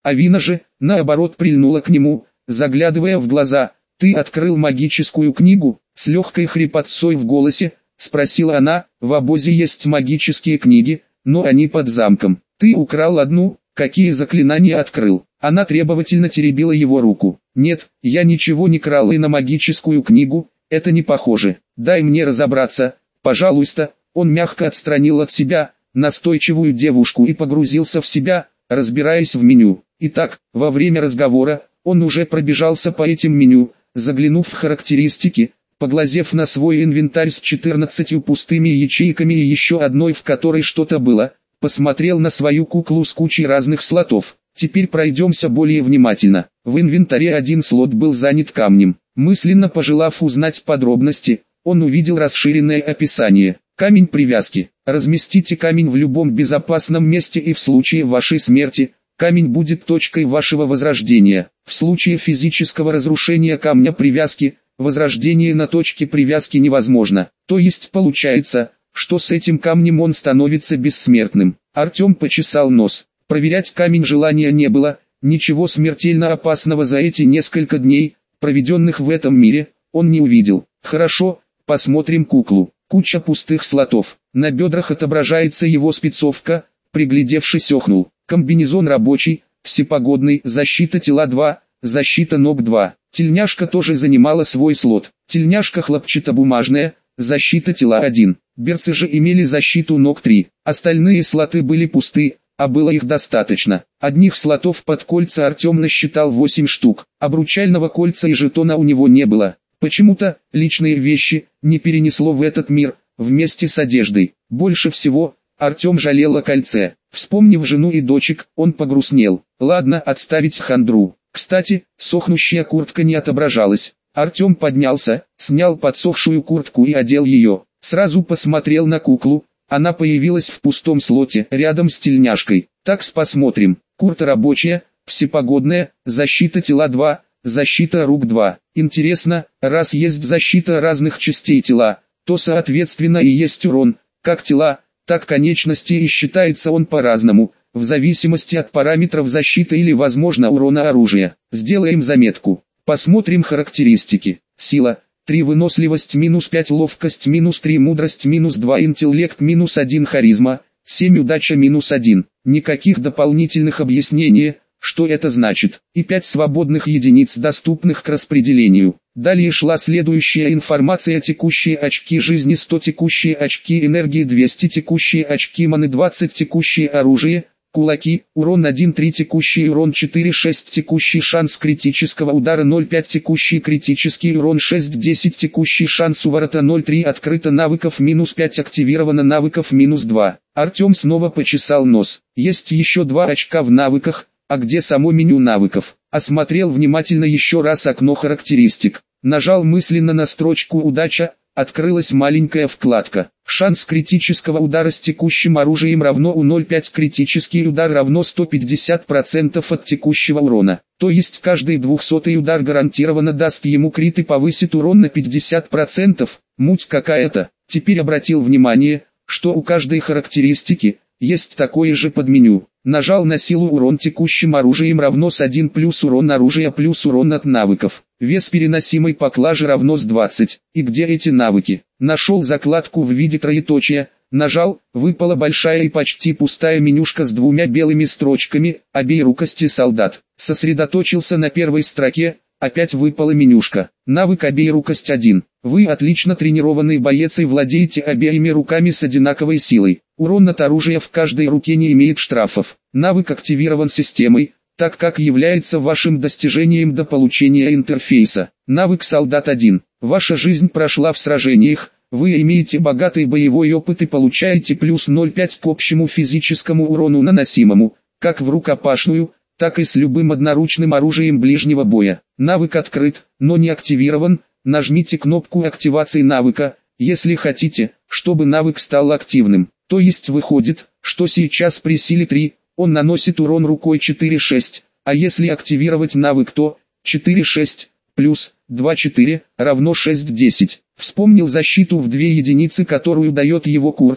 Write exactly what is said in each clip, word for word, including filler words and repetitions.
Авина же, наоборот, прильнула к нему, заглядывая в глаза. «Ты открыл магическую книгу?» С легкой хрипотцой в голосе, спросила она. «В обозе есть магические книги, но они под замком. Ты украл одну, какие заклинания открыл?» Она требовательно теребила его руку. «Нет, я ничего не крал и на магическую книгу, это не похоже. Дай мне разобраться, пожалуйста». Он мягко отстранил от себя настойчивую девушку и погрузился в себя, разбираясь в меню. Итак, во время разговора, он уже пробежался по этим меню, заглянув в характеристики, поглазев на свой инвентарь с четырнадцатью пустыми ячейками и еще одной, в которой что-то было, посмотрел на свою куклу с кучей разных слотов. Теперь пройдемся более внимательно. В инвентаре один слот был занят камнем. Мысленно пожелав узнать подробности, он увидел расширенное описание. Камень привязки. Разместите камень в любом безопасном месте, и в случае вашей смерти, камень будет точкой вашего возрождения. В случае физического разрушения камня привязки, возрождение на точке привязки невозможно. То есть получается, что с этим камнем он становится бессмертным. Артем почесал нос. Проверять камень желания не было, ничего смертельно опасного за эти несколько дней, проведенных в этом мире, он не увидел. Хорошо, посмотрим куклу. Куча пустых слотов. На бедрах отображается его спецовка, приглядевшись охнул. Комбинезон рабочий, всепогодный, защита тела два, защита ног два. Тельняшка тоже занимала свой слот. Тельняшка хлопчатобумажная, защита тела один. Берцы же имели защиту ног три. Остальные слоты были пусты, а было их достаточно. Одних слотов под кольца Артем насчитал восемь штук. Обручального кольца и жетона у него не было. Почему-то, личные вещи, не перенесло в этот мир, вместе с одеждой. Больше всего, Артем жалел о кольце. Вспомнив жену и дочек, он погрустнел. Ладно, отставить хандру. Кстати, сохнущая куртка не отображалась. Артем поднялся, снял подсохшую куртку и одел ее. Сразу посмотрел на куклу. Она появилась в пустом слоте, рядом с тельняшкой. Так, посмотрим. Куртка рабочая, всепогодная, защита тела два, защита рук два. Интересно, раз есть защита разных частей тела, то соответственно и есть урон, как тела, так конечности, и считается он по-разному, в зависимости от параметров защиты или возможно урона оружия. Сделаем заметку. Посмотрим характеристики. Сила три, выносливость минус пять, ловкость минус три, мудрость минус два, интеллект минус один, харизма семь, удача минус один. Никаких дополнительных объяснений, что это значит, и пять свободных единиц, доступных к распределению. Далее шла следующая информация: текущие очки жизни сто, текущие очки энергии двести, текущие очки маны двадцать, текущее оружие, кулаки, урон один, три, текущий урон четыре, шесть, текущий шанс критического удара ноль, пять, текущий критический урон шесть, десять, текущий шанс уворота ноль, три, открыто навыков минус пять, активировано навыков минус два. Артем снова почесал нос. Есть еще два очка в навыках. А где само меню навыков? Осмотрел внимательно еще раз окно характеристик. Нажал мысленно на строчку «Удача», открылась маленькая вкладка. Шанс критического удара с текущим оружием равно у ноль, пять, критический удар равно сто пятьдесят процентов от текущего урона. То есть каждый двухсотый удар гарантированно даст ему крит и повысит урон на пятьдесят процентов. Муть какая-то. Теперь обратил внимание, что у каждой характеристики есть такое же подменю. Нажал на силу, урон текущим оружием равно с один плюс урон оружия плюс урон от навыков. Вес переносимой поклажи равно с двадцать. И где эти навыки? Нашел закладку в виде троеточия, нажал, выпала большая и почти пустая менюшка с двумя белыми строчками, обеирукости солдат. Сосредоточился на первой строке, опять выпала менюшка. Навык обеирукость один. Вы отлично тренированный боец и владеете обеими руками с одинаковой силой. Урон от оружия в каждой руке не имеет штрафов. Навык активирован системой, так как является вашим достижением до получения интерфейса. Навык солдат один. Ваша жизнь прошла в сражениях, вы имеете богатый боевой опыт и получаете плюс ноль целых пять к общему физическому урону наносимому, как в рукопашную, так и с любым одноручным оружием ближнего боя. Навык открыт, но не активирован. Нажмите кнопку активации навыка, если хотите, чтобы навык стал активным. То есть выходит, что сейчас при силе три, он наносит урон рукой четыре шесть, а если активировать навык, то четыре шесть плюс два четыре равно шесть десять. Вспомнил защиту в две единицы, которую дает его куртка,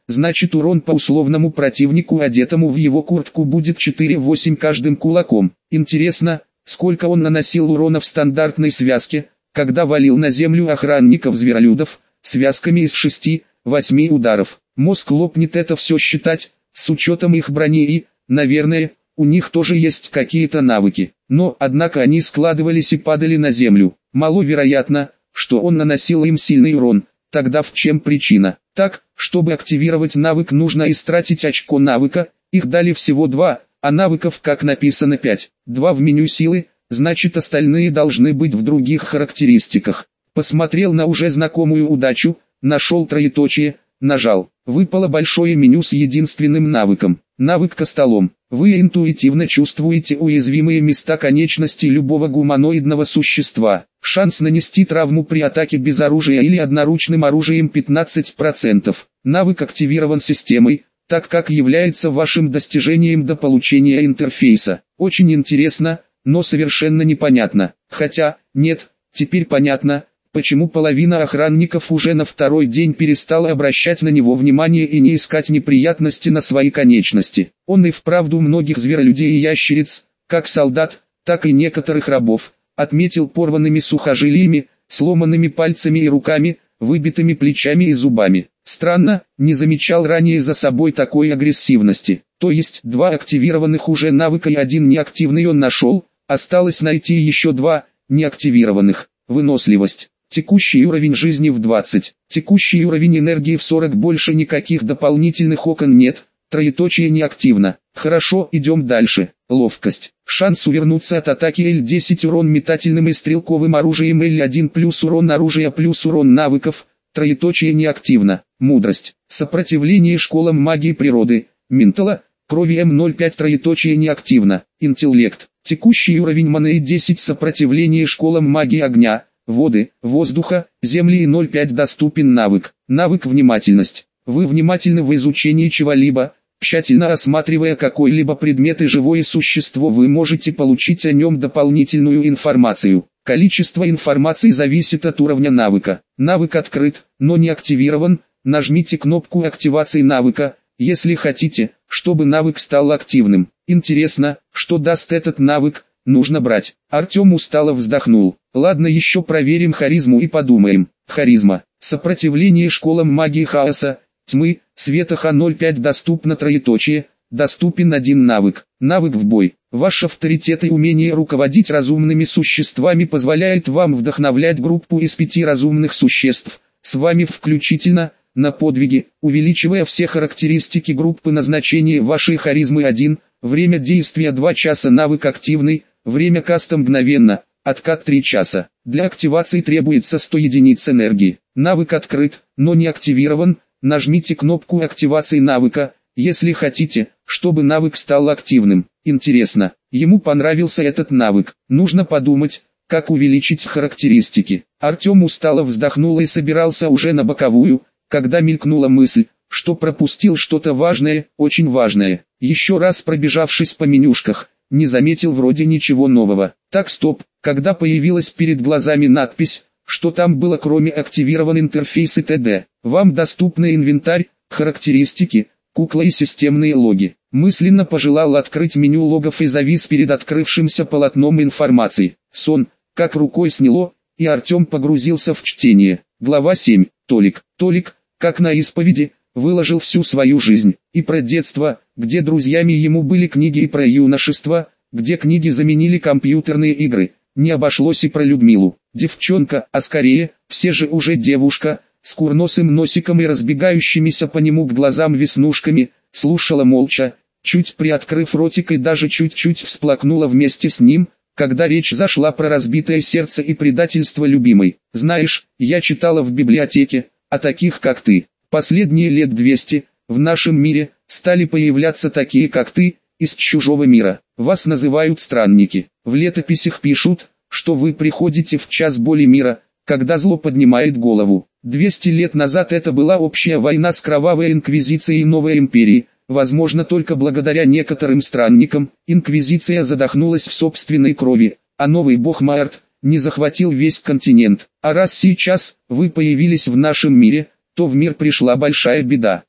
значит урон по условному противнику, одетому в его куртку, будет четыре восемь каждым кулаком. Интересно, сколько он наносил урона в стандартной связке, когда валил на землю охранников-зверолюдов, связками из шести-восьми ударов. Мозг лопнет это все считать, с учетом их брони и, наверное, у них тоже есть какие-то навыки. Но, однако они складывались и падали на землю. Маловероятно, что он наносил им сильный урон. Тогда в чем причина? Так, чтобы активировать навык, нужно истратить очко навыка, их дали всего два, а навыков, как написано, пять. Два в меню силы, значит остальные должны быть в других характеристиках. Посмотрел на уже знакомую удачу, нашел троеточие, нажал. Выпало большое меню с единственным навыком. Навык костолом. Вы интуитивно чувствуете уязвимые места конечностей любого гуманоидного существа. Шанс нанести травму при атаке без оружия или одноручным оружием пятнадцать процентов. Навык активирован системой, так как является вашим достижением до получения интерфейса. Очень интересно, но совершенно непонятно. Хотя, нет, теперь понятно, почему половина охранников уже на второй день перестала обращать на него внимание и не искать неприятности на свои конечности. Он и вправду многих зверолюдей и ящериц, как солдат, так и некоторых рабов, отметил порванными сухожилиями, сломанными пальцами и руками, выбитыми плечами и зубами. Странно, не замечал ранее за собой такой агрессивности. То есть два активированных уже навыка и один неактивный он нашел, осталось найти еще два неактивированных. Выносливость. Текущий уровень жизни в двадцать. Текущий уровень энергии в сорок. Больше никаких дополнительных окон нет. Троеточие неактивно. Хорошо, идем дальше. Ловкость. Шанс увернуться от атаки Л десять, урон метательным и стрелковым оружием Л один плюс урон оружия плюс урон навыков. Троеточие неактивно. Мудрость. Сопротивление школам магии природы. Ментала. Крови М ноль пять. Троеточие неактивно. Интеллект. Текущий уровень маны десять. Сопротивление школам магии огня, воды, воздуха, земли и ноль пять. Доступен навык. Навык внимательность. Вы внимательны в изучении чего-либо, тщательно осматривая какой-либо предмет и живое существо, вы можете получить о нем дополнительную информацию. Количество информации зависит от уровня навыка. Навык открыт, но не активирован. Нажмите кнопку активации навыка, если хотите, чтобы навык стал активным. Интересно, что даст этот навык, нужно брать. Артем устало вздохнул. Ладно, еще проверим харизму и подумаем. Харизма. Сопротивление школам магии хаоса, тьмы, света Х ноль пять. Доступно троеточие. Доступен один навык. Навык в бой. Ваш авторитет и умение руководить разумными существами позволяет вам вдохновлять группу из пяти разумных существ, с вами включительно, на подвиги, увеличивая все характеристики группы. Назначение вашей харизмы один, время действия два часа, навык активный, время каста мгновенно, откат три часа. Для активации требуется сто единиц энергии. Навык открыт, но не активирован. Нажмите кнопку активации навыка, если хотите, чтобы навык стал активным. Интересно, ему понравился этот навык. Нужно подумать, как увеличить характеристики. Артем устало вздохнул и собирался уже на боковую, когда мелькнула мысль, что пропустил что-то важное, очень важное. Еще раз пробежавшись по менюшках, не заметил вроде ничего нового. Так, стоп, когда появилась перед глазами надпись, что там было кроме активирован интерфейс и т.д. Вам доступны инвентарь, характеристики, кукла и системные логи. Мысленно пожелал открыть меню логов и завис перед открывшимся полотном информации. Сон, как рукой сняло, и Артем погрузился в чтение. Глава семь. Толик. Толик, как на исповеди, выложил всю свою жизнь. И про детство, где друзьями ему были книги, и про юношество, где книги заменили компьютерные игры. Не обошлось и про Людмилу. Девчонка, а скорее, все же уже девушка, с курносым носиком и разбегающимися по нему к глазам веснушками, слушала молча, чуть приоткрыв ротик, и даже чуть-чуть всплакнула вместе с ним, когда речь зашла про разбитое сердце и предательство любимой. Знаешь, я читала в библиотеке, а таких как ты, последние лет двести, в нашем мире, стали появляться такие как ты, из чужого мира. Вас называют странники. В летописях пишут, что вы приходите в час боли мира, когда зло поднимает голову. двести лет назад это была общая война с кровавой инквизицией новой империи. Возможно, только благодаря некоторым странникам, инквизиция задохнулась в собственной крови, а новый бог Маэрт не захватил весь континент. А раз сейчас вы появились в нашем мире, то в мир пришла большая беда.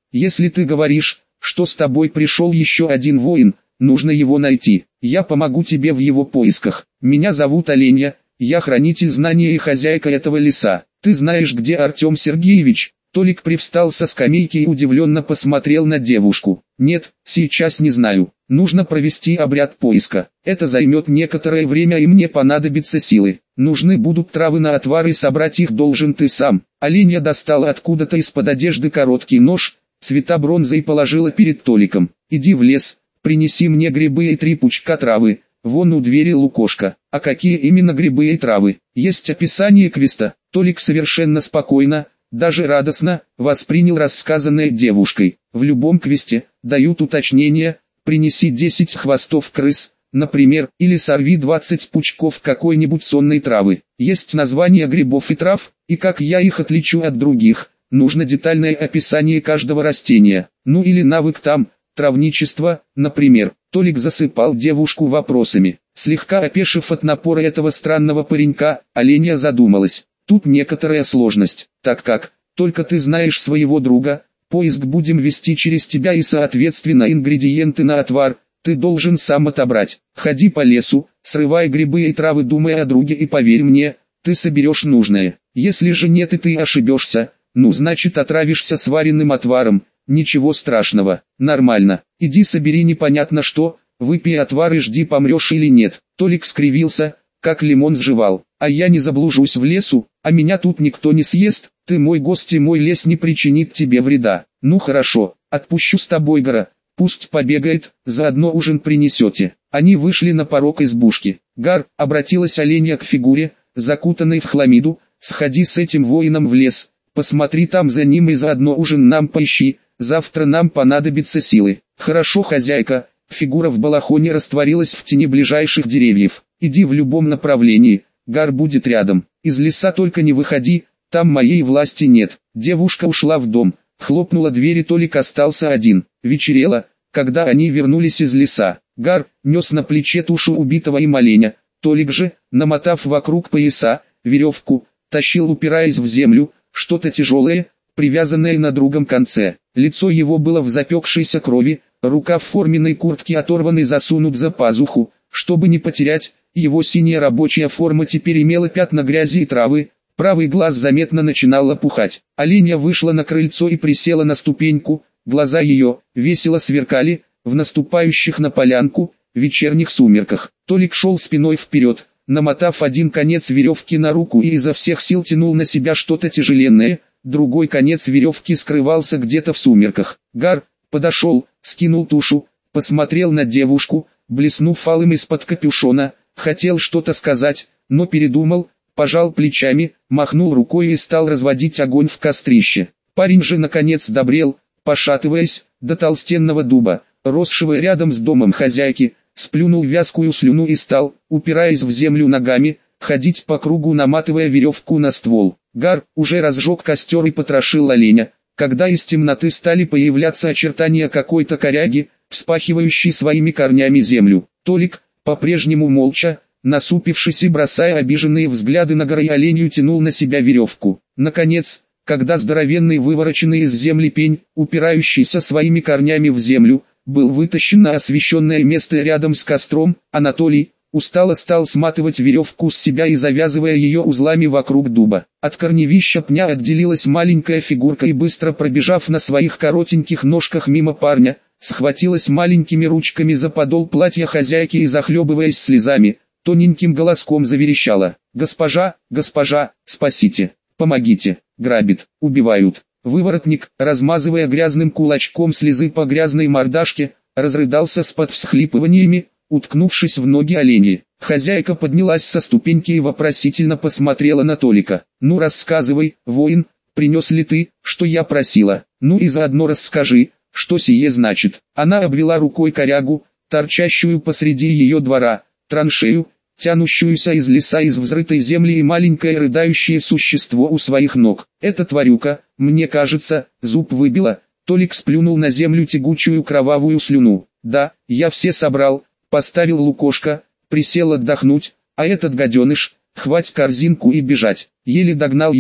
Если ты говоришь, что с тобой пришел еще один воин, нужно его найти. Я помогу тебе в его поисках. Меня зовут Оленя, я хранитель знания и хозяйка этого леса. Ты знаешь, где Артем Сергеевич?» Толик привстал со скамейки и удивленно посмотрел на девушку. «Нет, сейчас не знаю. Нужно провести обряд поиска. Это займет некоторое время и мне понадобятся силы. Нужны будут травы на отвар и собрать их должен ты сам». Оленя достала откуда-то из-под одежды короткий нож, цвета бронзы и положила перед Толиком. «Иди в лес, принеси мне грибы и три пучка травы. Вон у двери лукошка». «А какие именно грибы и травы?» «Есть описание квеста». Толик совершенно спокойно, даже радостно, воспринял рассказанное девушкой. В любом квесте дают уточнения: принеси десять хвостов крыс, например, или сорви двадцать пучков какой-нибудь сонной травы. Есть названия грибов и трав, и как я их отличу от других, нужно детальное описание каждого растения. Ну или навык там, травничество, например. Толик засыпал девушку вопросами. Слегка опешив от напора этого странного паренька, Оленя задумалась. Тут некоторая сложность, так как, только ты знаешь своего друга, поиск будем вести через тебя и соответственно ингредиенты на отвар, ты должен сам отобрать. Ходи по лесу, срывай грибы и травы, думая о друге, и поверь мне, ты соберешь нужное. Если же нет и ты ошибешься, ну значит отравишься сваренным отваром, ничего страшного, нормально. Иди собери непонятно что, выпей отвар и жди, помрешь или нет. Толик скривился, как лимон сживал. А я не заблужусь в лесу, а меня тут никто не съест, ты мой гость и мой лес не причинит тебе вреда. Ну хорошо, отпущу с тобой Гора, пусть побегает, заодно ужин принесете. Они вышли на порог избушки. Гар, обратилась Оленя к фигуре, закутанной в хламиду, сходи с этим воином в лес, посмотри там за ним и заодно ужин нам поищи, завтра нам понадобятся силы. Хорошо, хозяйка. Фигура в балахоне растворилась в тени ближайших деревьев. Иди в любом направлении, Гар будет рядом. Из леса только не выходи, там моей власти нет. Девушка ушла в дом, хлопнула дверь и Толик остался один. Вечерело, когда они вернулись из леса. Гар нес на плече тушу убитого им оленя. Толик же, намотав вокруг пояса веревку, тащил, упираясь в землю, что-то тяжелое, привязанное на другом конце. Лицо его было в запекшейся крови, рука в форменной куртке оторванной засунут за пазуху, чтобы не потерять. Его синяя рабочая форма теперь имела пятна грязи и травы, правый глаз заметно начинал опухать. Оленя вышла на крыльцо и присела на ступеньку, глаза ее весело сверкали в наступающих на полянку вечерних сумерках. Толик шел спиной вперед, намотав один конец веревки на руку и изо всех сил тянул на себя что-то тяжеленное, другой конец веревки скрывался где-то в сумерках. Гар подошел, скинул тушу, посмотрел на девушку, блеснув алым из-под капюшона. Хотел что-то сказать, но передумал, пожал плечами, махнул рукой и стал разводить огонь в кострище. Парень же наконец добрел, пошатываясь, до толстенного дуба, росшего рядом с домом хозяйки, сплюнул вязкую слюну и стал, упираясь в землю ногами, ходить по кругу, наматывая веревку на ствол. Гар уже разжег костер и потрошил оленя, когда из темноты стали появляться очертания какой-то коряги, вспахивающей своими корнями землю. Толик, по-прежнему молча, насупившись и бросая обиженные взгляды на Гора и Оленью, тянул на себя веревку. Наконец, когда здоровенный вывороченный из земли пень, упирающийся своими корнями в землю, был вытащен на освещенное место рядом с костром, Анатолий устало стал сматывать веревку с себя и завязывая ее узлами вокруг дуба. От корневища пня отделилась маленькая фигурка и, быстро пробежав на своих коротеньких ножках мимо парня, схватилась маленькими ручками за подол платья хозяйки и, захлебываясь слезами, тоненьким голоском заверещала: «Госпожа, госпожа, спасите, помогите, грабит, убивают». Выворотник, размазывая грязным кулачком слезы по грязной мордашке, разрыдался с под всхлипываниями, уткнувшись в ноги оленей. Хозяйка поднялась со ступеньки и вопросительно посмотрела на Толика. «Ну рассказывай, воин, принес ли ты, что я просила? Ну и заодно расскажи, что сие значит». Она обвела рукой корягу, торчащую посреди ее двора, траншею, тянущуюся из леса, из взрытой земли, и маленькое рыдающее существо у своих ног. «Эта тварюка, мне кажется, зуб выбила». Толик сплюнул на землю тягучую кровавую слюну. «Да, я все собрал, поставил лукошко, присел отдохнуть, а этот гаденыш, хвать корзинку и бежать». Еле догнал его,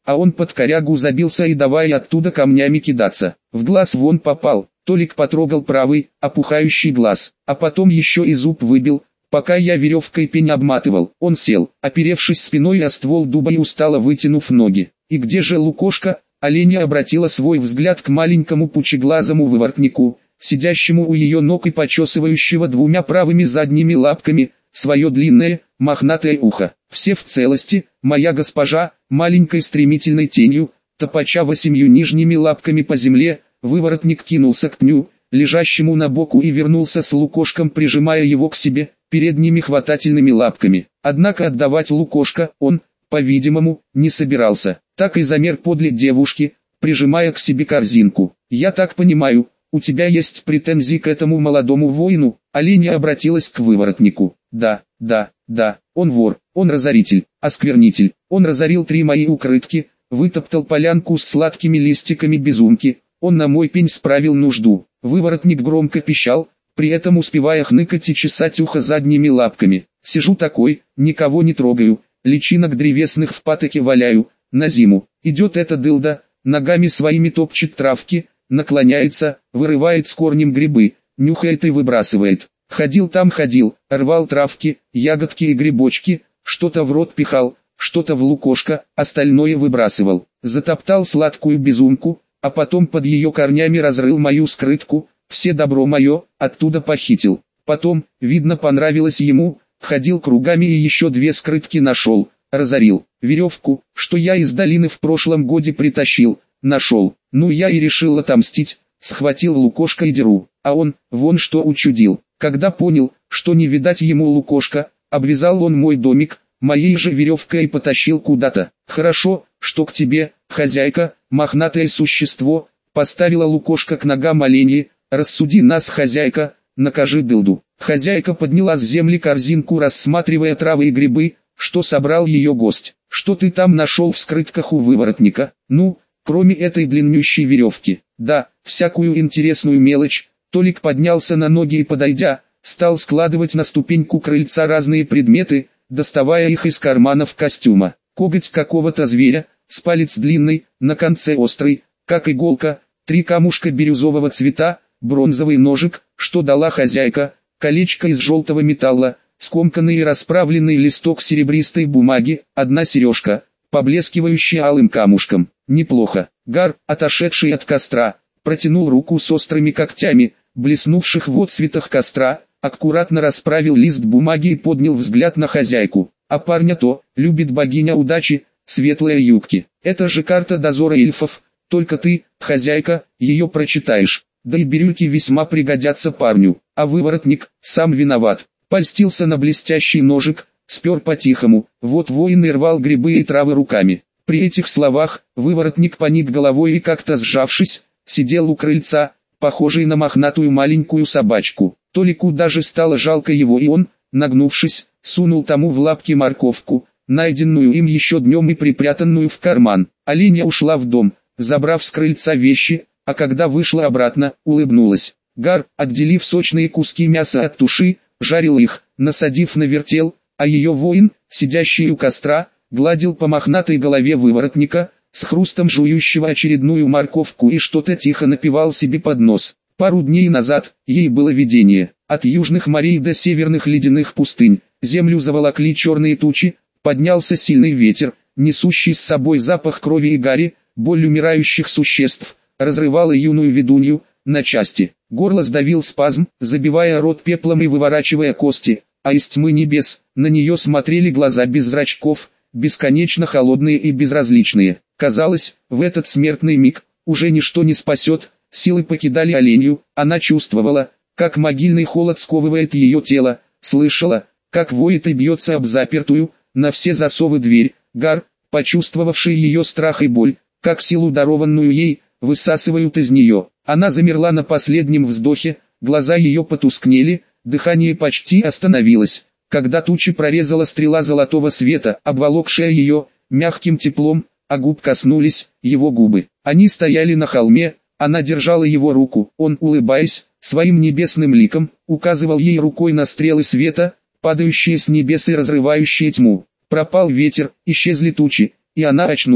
а он под корягу забился и давай оттуда камнями кидаться. В глаз вон попал, Толик потрогал правый, опухающий глаз, а потом еще и зуб выбил, пока я веревкой пень обматывал. Он сел, оперевшись спиной о ствол дуба и устало вытянув ноги. И где же Лукошка? Оленя обратила свой взгляд к маленькому пучеглазому выворотнику, сидящему у ее ног и почесывающего двумя правыми задними лапками свое длинное, мохнатое ухо. Все в целости, моя госпожа, маленькой стремительной тенью, топача восемью нижними лапками по земле, выворотник кинулся к пню, лежащему на боку, и вернулся с Лукошком, прижимая его к себе передними хватательными лапками. Однако отдавать Лукошка он, по-видимому, не собирался. Так и замер подле девушки, прижимая к себе корзинку. «Я так понимаю, у тебя есть претензии к этому молодому воину?» Оленя обратилась к выворотнику. «Да, да, да, он вор, он разоритель, осквернитель, он разорил три мои укрытки, вытоптал полянку с сладкими листиками безумки, он на мой пень справил нужду». Выворотник громко пищал, при этом успевая хныкать и чесать ухо задними лапками. «Сижу такой, никого не трогаю, личинок древесных в патоке валяю, на зиму. Идет эта дылда, ногами своими топчет травки, наклоняется, вырывает с корнем грибы, нюхает и выбрасывает. Ходил там ходил, рвал травки, ягодки и грибочки, что-то в рот пихал, что-то в Лукошка, остальное выбрасывал. Затоптал сладкую безумку, а потом под ее корнями разрыл мою скрытку, все добро мое, оттуда похитил. Потом, видно, понравилось ему, ходил кругами и еще две скрытки нашел, разорил. Веревку, что я из долины в прошлом годе притащил, нашел. Ну я и решил отомстить, схватил Лукошка и деру, а он, вон что учудил. Когда понял, что не видать ему Лукошка, обвязал он мой домик, моей же веревкой и потащил куда-то. Хорошо, что к тебе, хозяйка, мохнатое существо, поставила Лукошка к ногам оленьи. Рассуди нас, хозяйка, накажи дылду. Хозяйка подняла с земли корзинку, рассматривая травы и грибы, что собрал ее гость. Что ты там нашел в скрытках у выворотника? Ну, кроме этой длиннющей веревки. Да, всякую интересную мелочь. Толик поднялся на ноги и, подойдя, стал складывать на ступеньку крыльца разные предметы, доставая их из карманов костюма. Коготь какого-то зверя, с палец длинный, на конце острый, как иголка, три камушка бирюзового цвета, бронзовый ножик, что дала хозяйка, колечко из желтого металла, скомканный и расправленный листок серебристой бумаги, одна сережка, поблескивающая алым камушком. Неплохо. Гар, отошедший от костра, протянул руку с острыми когтями, блеснувших в отсветах костра, аккуратно расправил лист бумаги и поднял взгляд на хозяйку. А парня то, любит богиня удачи, светлые юбки. Это же карта дозора эльфов, только ты, хозяйка, ее прочитаешь. Да и бирюльки весьма пригодятся парню, а выворотник, сам виноват. Польстился на блестящий ножик, спер по-тихому, вот воин и рвал грибы и травы руками. При этих словах, выворотник поник головой и, как-то сжавшись, сидел у крыльца, похожий на мохнатую маленькую собачку. Толику даже стало жалко его, и он, нагнувшись, сунул тому в лапки морковку, найденную им еще днем и припрятанную в карман. Оленя ушла в дом, забрав с крыльца вещи, а когда вышла обратно, улыбнулась. Гар, отделив сочные куски мяса от туши, жарил их, насадив на вертел, а ее воин, сидящий у костра, гладил по мохнатой голове выворотника, с хрустом жующего очередную морковку, и что-то тихо напевал себе под нос. Пару дней назад, ей было видение. От южных морей до северных ледяных пустынь, землю заволокли черные тучи, поднялся сильный ветер, несущий с собой запах крови и гари, боль умирающих существ, разрывала юную ведунью на части. Горло сдавил спазм, забивая рот пеплом и выворачивая кости, а из тьмы небес на нее смотрели глаза без зрачков, бесконечно холодные и безразличные. Казалось, в этот смертный миг уже ничто не спасет, силы покидали оленью, она чувствовала, как могильный холод сковывает ее тело, слышала, как воет и бьется об запертую, на все засовы дверь. Гар, почувствовавший ее страх и боль, как силу, дарованную ей, высасывают из нее. Она замерла на последнем вздохе, глаза ее потускнели, дыхание почти остановилось, когда тучи прорезала стрела золотого света, обволокшая ее мягким теплом, а губ коснулись его губы. Они стояли на холме, она держала его руку, он, улыбаясь, своим небесным ликом, указывал ей рукой на стрелы света, падающие с небес и разрывающие тьму. Пропал ветер, исчезли тучи, и она очнулась.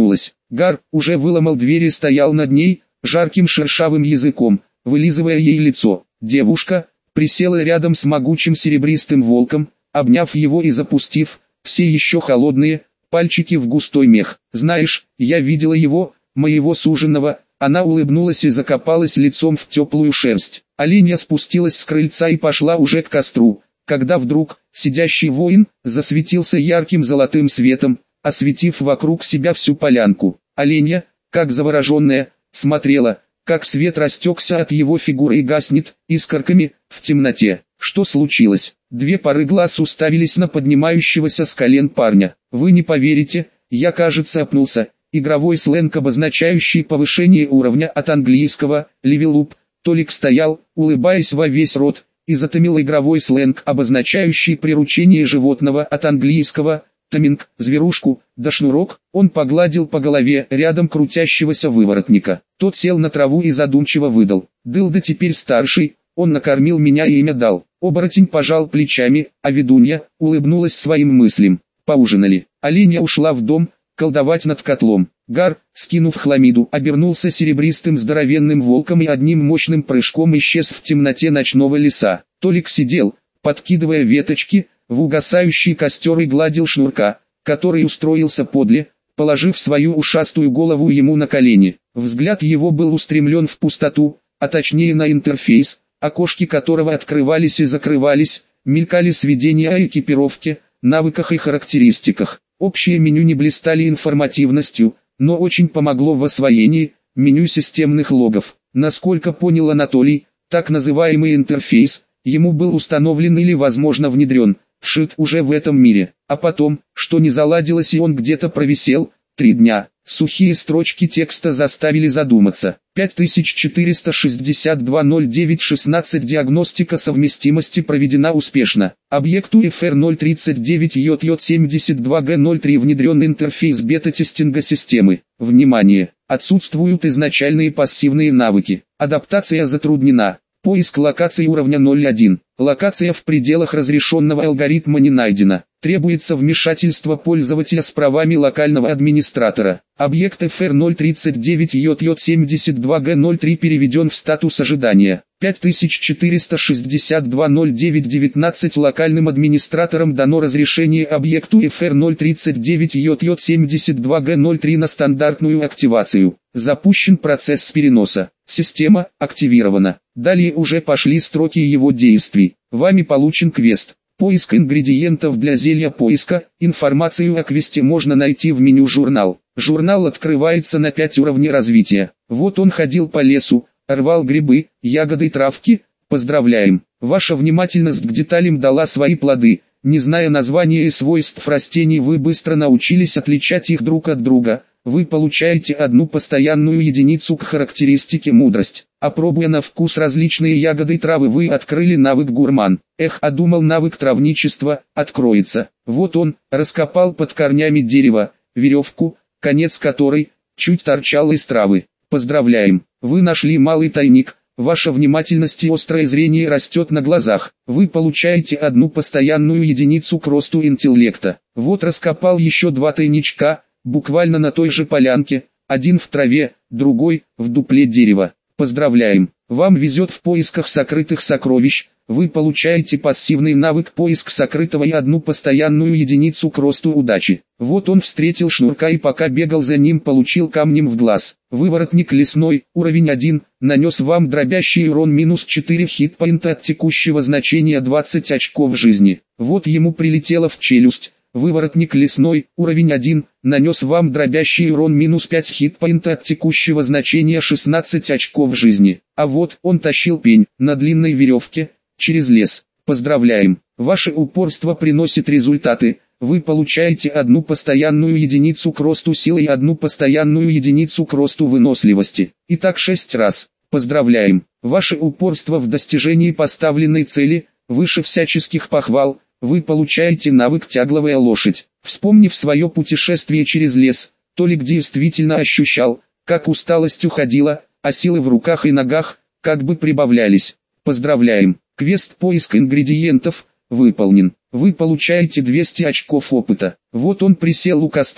Гар уже выломал дверь и стоял над ней, жарким шершавым языком, вылизывая ей лицо. Девушка присела рядом с могучим серебристым волком, обняв его и запустив все еще холодные пальчики в густой мех. «Знаешь, я видела его, моего суженого». Она улыбнулась и закопалась лицом в теплую шерсть. Оленья спустилась с крыльца и пошла уже к костру, когда вдруг сидящий воин засветился ярким золотым светом, осветив вокруг себя всю полянку. Оленья, как завороженная, смотрела, как свет растекся от его фигуры и гаснет искорками в темноте. Что случилось? Две пары глаз уставились на поднимающегося с колен парня. «Вы не поверите, я, кажется, опнулся». Игровой сленг, обозначающий повышение уровня от английского «level up». Толик стоял, улыбаясь во весь рот, и затомил игровой сленг, обозначающий приручение животного от английского «таминг», зверушку, да шнурок. Он погладил по голове рядом крутящегося выворотника. Тот сел на траву и задумчиво выдал: «Дылда теперь старший, он накормил меня и имя дал». Оборотень пожал плечами, а ведунья улыбнулась своим мыслям. Поужинали. Оленья ушла в дом колдовать над котлом. Гар, скинув хламиду, обернулся серебристым здоровенным волком и одним мощным прыжком исчез в темноте ночного леса. Толик сидел, подкидывая веточки, в угасающий костер и гладил шнурка, который устроился подле, положив свою ушастую голову ему на колени. Взгляд его был устремлен в пустоту, а точнее на интерфейс, окошки которого открывались и закрывались, мелькали сведения о экипировке, навыках и характеристиках. Общее меню не блистали информативностью, но очень помогло в освоении меню системных логов. Насколько понял Анатолий, так называемый интерфейс, ему был установлен или возможно внедрен, вшит уже в этом мире. А потом, что не заладилось и он где-то провисел, три дня. Сухие строчки текста заставили задуматься. пять тысяч четыреста шестьдесят два ноль девять шестнадцать Диагностика совместимости проведена успешно. Объекту эф эр ноль тридцать девять йод йод семьдесят два гэ ноль три внедрен интерфейс бета-тестинга системы. Внимание! Отсутствуют изначальные пассивные навыки. Адаптация затруднена. Поиск локаций уровня ноль один. Локация в пределах разрешенного алгоритма не найдена. Требуется вмешательство пользователя с правами локального администратора. Объект эф эр ноль тридцать девять йод йод семьдесят два гэ ноль три переведен в статус ожидания. пять тысяч четыреста шестьдесят два ноль девять девятнадцать локальным администраторам дано разрешение объекту эф эр ноль тридцать девять йод йод семьдесят два гэ ноль три на стандартную активацию. Запущен процесс переноса. Система активирована. Далее уже пошли строки его действий. Вами получен квест. Поиск ингредиентов для зелья поиска. Информацию о квесте можно найти в меню «Журнал». Журнал открывается на пять уровней развития. Вот он ходил по лесу, рвал грибы, ягоды и травки. Поздравляем! Ваша внимательность к деталям дала свои плоды. Не зная названия и свойств растений, вы быстро научились отличать их друг от друга. Вы получаете одну постоянную единицу к характеристике мудрость. Опробуя на вкус различные ягоды и травы, вы открыли навык гурман. Эх, а думал, навык травничества откроется. Вот он, раскопал под корнями дерева веревку, конец которой чуть торчал из травы. Поздравляем, вы нашли малый тайник. Ваша внимательность и острое зрение растет на глазах. Вы получаете одну постоянную единицу к росту интеллекта. Вот раскопал еще два тайничка, буквально на той же полянке, один в траве, другой в дупле дерева. Поздравляем, вам везет в поисках сокрытых сокровищ. Вы получаете пассивный навык поиск сокрытого и одну постоянную единицу к росту удачи. Вот он встретил шнурка и пока бегал за ним, получил камнем в глаз. Выворотник лесной, уровень один, нанес вам дробящий урон минус четыре хитпоинта от текущего значения двадцать очков жизни. Вот ему прилетело в челюсть. Выворотник лесной, уровень один, нанес вам дробящий урон минус пять хитпоинта от текущего значения шестнадцать очков жизни. А вот он тащил пень на длинной веревке через лес. Поздравляем, ваше упорство приносит результаты. Вы получаете одну постоянную единицу к росту силы и одну постоянную единицу к росту выносливости. Итак, шесть раз. Поздравляем, ваше упорство в достижении поставленной цели выше всяческих похвал. Вы получаете навык «Тягловая лошадь». Вспомнив свое путешествие через лес, Толик действительно ощущал, как усталость уходила, а силы в руках и ногах как бы прибавлялись. Поздравляем, квест «Поиск ингредиентов» выполнен. Вы получаете двести очков опыта. Вот он присел у костра,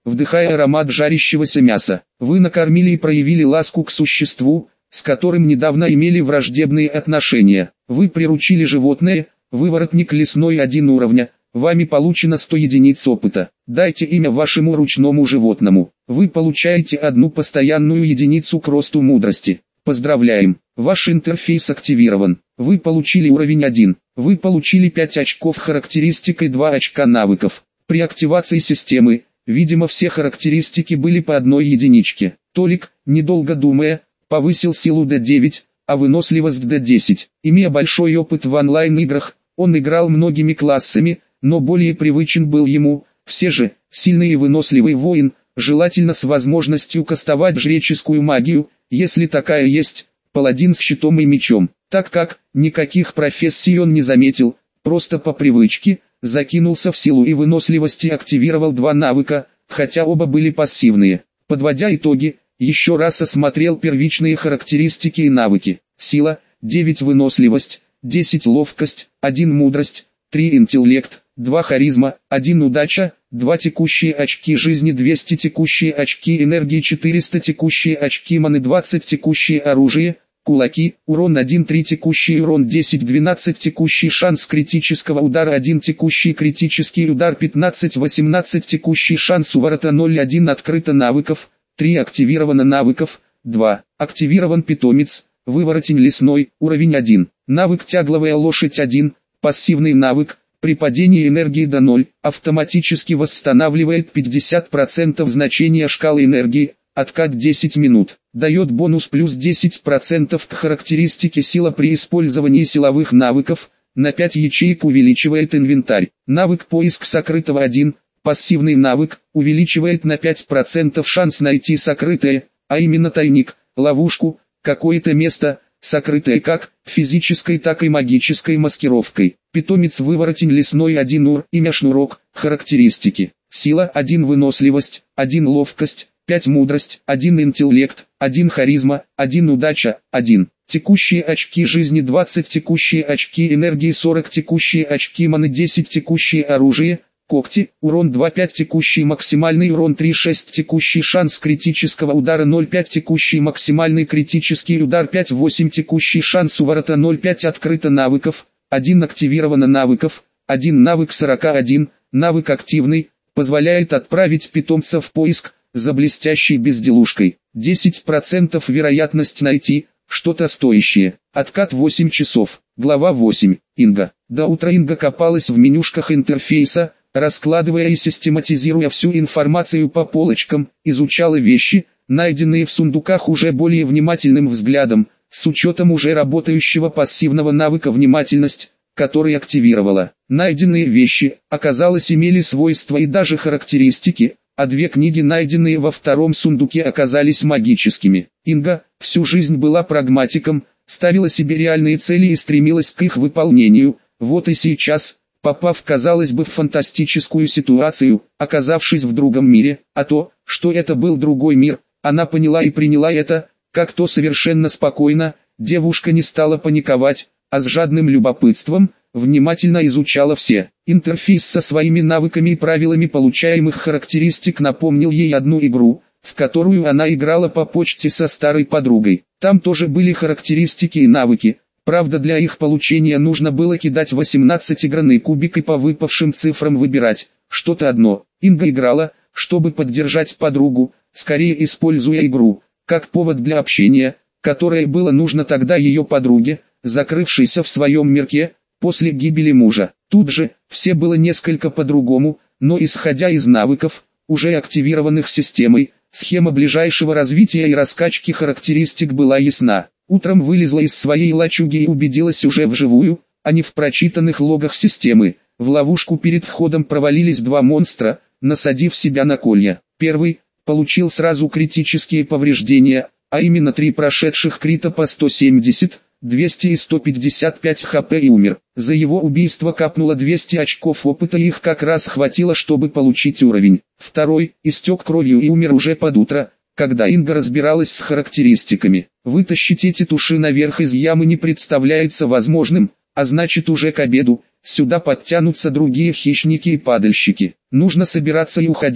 вдыхая аромат жарящегося мяса. Вы накормили и проявили ласку к существу, с которым недавно имели враждебные отношения. Вы приручили животное, выворотник лесной один уровня, вами получено сто единиц опыта. Дайте имя вашему ручному животному. Вы получаете одну постоянную единицу к росту мудрости. Поздравляем, ваш интерфейс активирован. Вы получили уровень один. Вы получили пять очков характеристик и два очка навыков. При активации системы, видимо, все характеристики были по одной единичке. Толик, недолго думая, повысил силу до девять, а выносливость до десять. Имея большой опыт в онлайн-играх, он играл многими классами, но более привычен был ему, все же, сильный и выносливый воин, желательно с возможностью кастовать жреческую магию, если такая есть, паладин с щитом и мечом. Так как, никаких профессий он не заметил, просто по привычке, закинулся в силу и выносливость и активировал два навыка, хотя оба были пассивные. Подводя итоги, еще раз осмотрел первичные характеристики и навыки. Сила, девять выносливость, десять ловкость, один мудрость, три интеллект, два харизма, один удача, два текущие очки жизни, двести текущие очки энергии, четыреста текущие очки маны, двадцать текущие оружие, кулаки, урон один, три текущий урон, десять, двенадцать текущий шанс критического удара, один текущий критический удар, пятнадцать, восемнадцать текущий шанс уворота, ноль, один открыто навыков, три активировано навыков, два активирован питомец, выворотень лесной, уровень один, навык тягловая лошадь один, пассивный навык, при падении энергии до ноль, автоматически восстанавливает пятьдесят процентов значения шкалы энергии, откат десять минут, дает бонус плюс десять процентов к характеристике сила при использовании силовых навыков, на пять ячеек увеличивает инвентарь, навык поиск сокрытого один, пассивный навык, увеличивает на пять процентов шанс найти сокрытое, а именно тайник, ловушку, какое-то место, сокрытое как физической, так и магической маскировкой. Питомец выворотень лесной один ур, имя Шнурок, характеристики. Сила один выносливость, один ловкость, пять мудрость, один интеллект, один харизма, один удача, один. Текущие очки жизни двадцать, текущие очки энергии сорок, текущие очки маны десять, текущие оружие, когти, урон два, пять текущий максимальный урон три, шесть текущий шанс критического удара ноль, пять текущий максимальный критический удар пять, восемь текущий шанс уворота ноль, пять открыто навыков, один активировано навыков, один навык сорок один, навык активный, позволяет отправить питомца в поиск, за блестящей безделушкой, десять процентов вероятность найти что-то стоящее, откат восемь часов, глава восемь, Инга. До утра Инга копалась в менюшках интерфейса, раскладывая и систематизируя всю информацию по полочкам, изучала вещи, найденные в сундуках уже более внимательным взглядом, с учетом уже работающего пассивного навыка внимательность, который активировала. Найденные вещи, оказалось, имели свойства и даже характеристики, а две книги, найденные во втором сундуке, оказались магическими. Инга всю жизнь была прагматиком, ставила себе реальные цели и стремилась к их выполнению, вот и сейчас, попав, казалось бы, в фантастическую ситуацию, оказавшись в другом мире, а то, что это был другой мир, она поняла и приняла это, как-то совершенно спокойно, девушка не стала паниковать, а с жадным любопытством, внимательно изучала все. Интерфейс со своими навыками и правилами получаемых характеристик напомнил ей одну игру, в которую она играла по почте со старой подругой. Там тоже были характеристики и навыки, правда для их получения нужно было кидать восемнадцать игральный кубик и по выпавшим цифрам выбирать что-то одно. Инга играла, чтобы поддержать подругу, скорее используя игру, как повод для общения, которое было нужно тогда ее подруге, закрывшейся в своем мирке, после гибели мужа. Тут же, все было несколько по-другому, но исходя из навыков, уже активированных системой, схема ближайшего развития и раскачки характеристик была ясна. Утром вылезла из своей лачуги и убедилась уже вживую, а не в прочитанных логах системы. В ловушку перед входом провалились два монстра, насадив себя на колья. Первый получил сразу критические повреждения, а именно три прошедших крита по сто семьдесят, двести и сто пятьдесят пять хп и умер. За его убийство капнуло двести очков опыта и их как раз хватило, чтобы получить уровень. Второй истек кровью и умер уже под утро, когда Инга разбиралась с характеристиками. Вытащить эти туши наверх из ямы не представляется возможным, а значит уже к обеду, сюда подтянутся другие хищники и падальщики. Нужно собираться и уходить,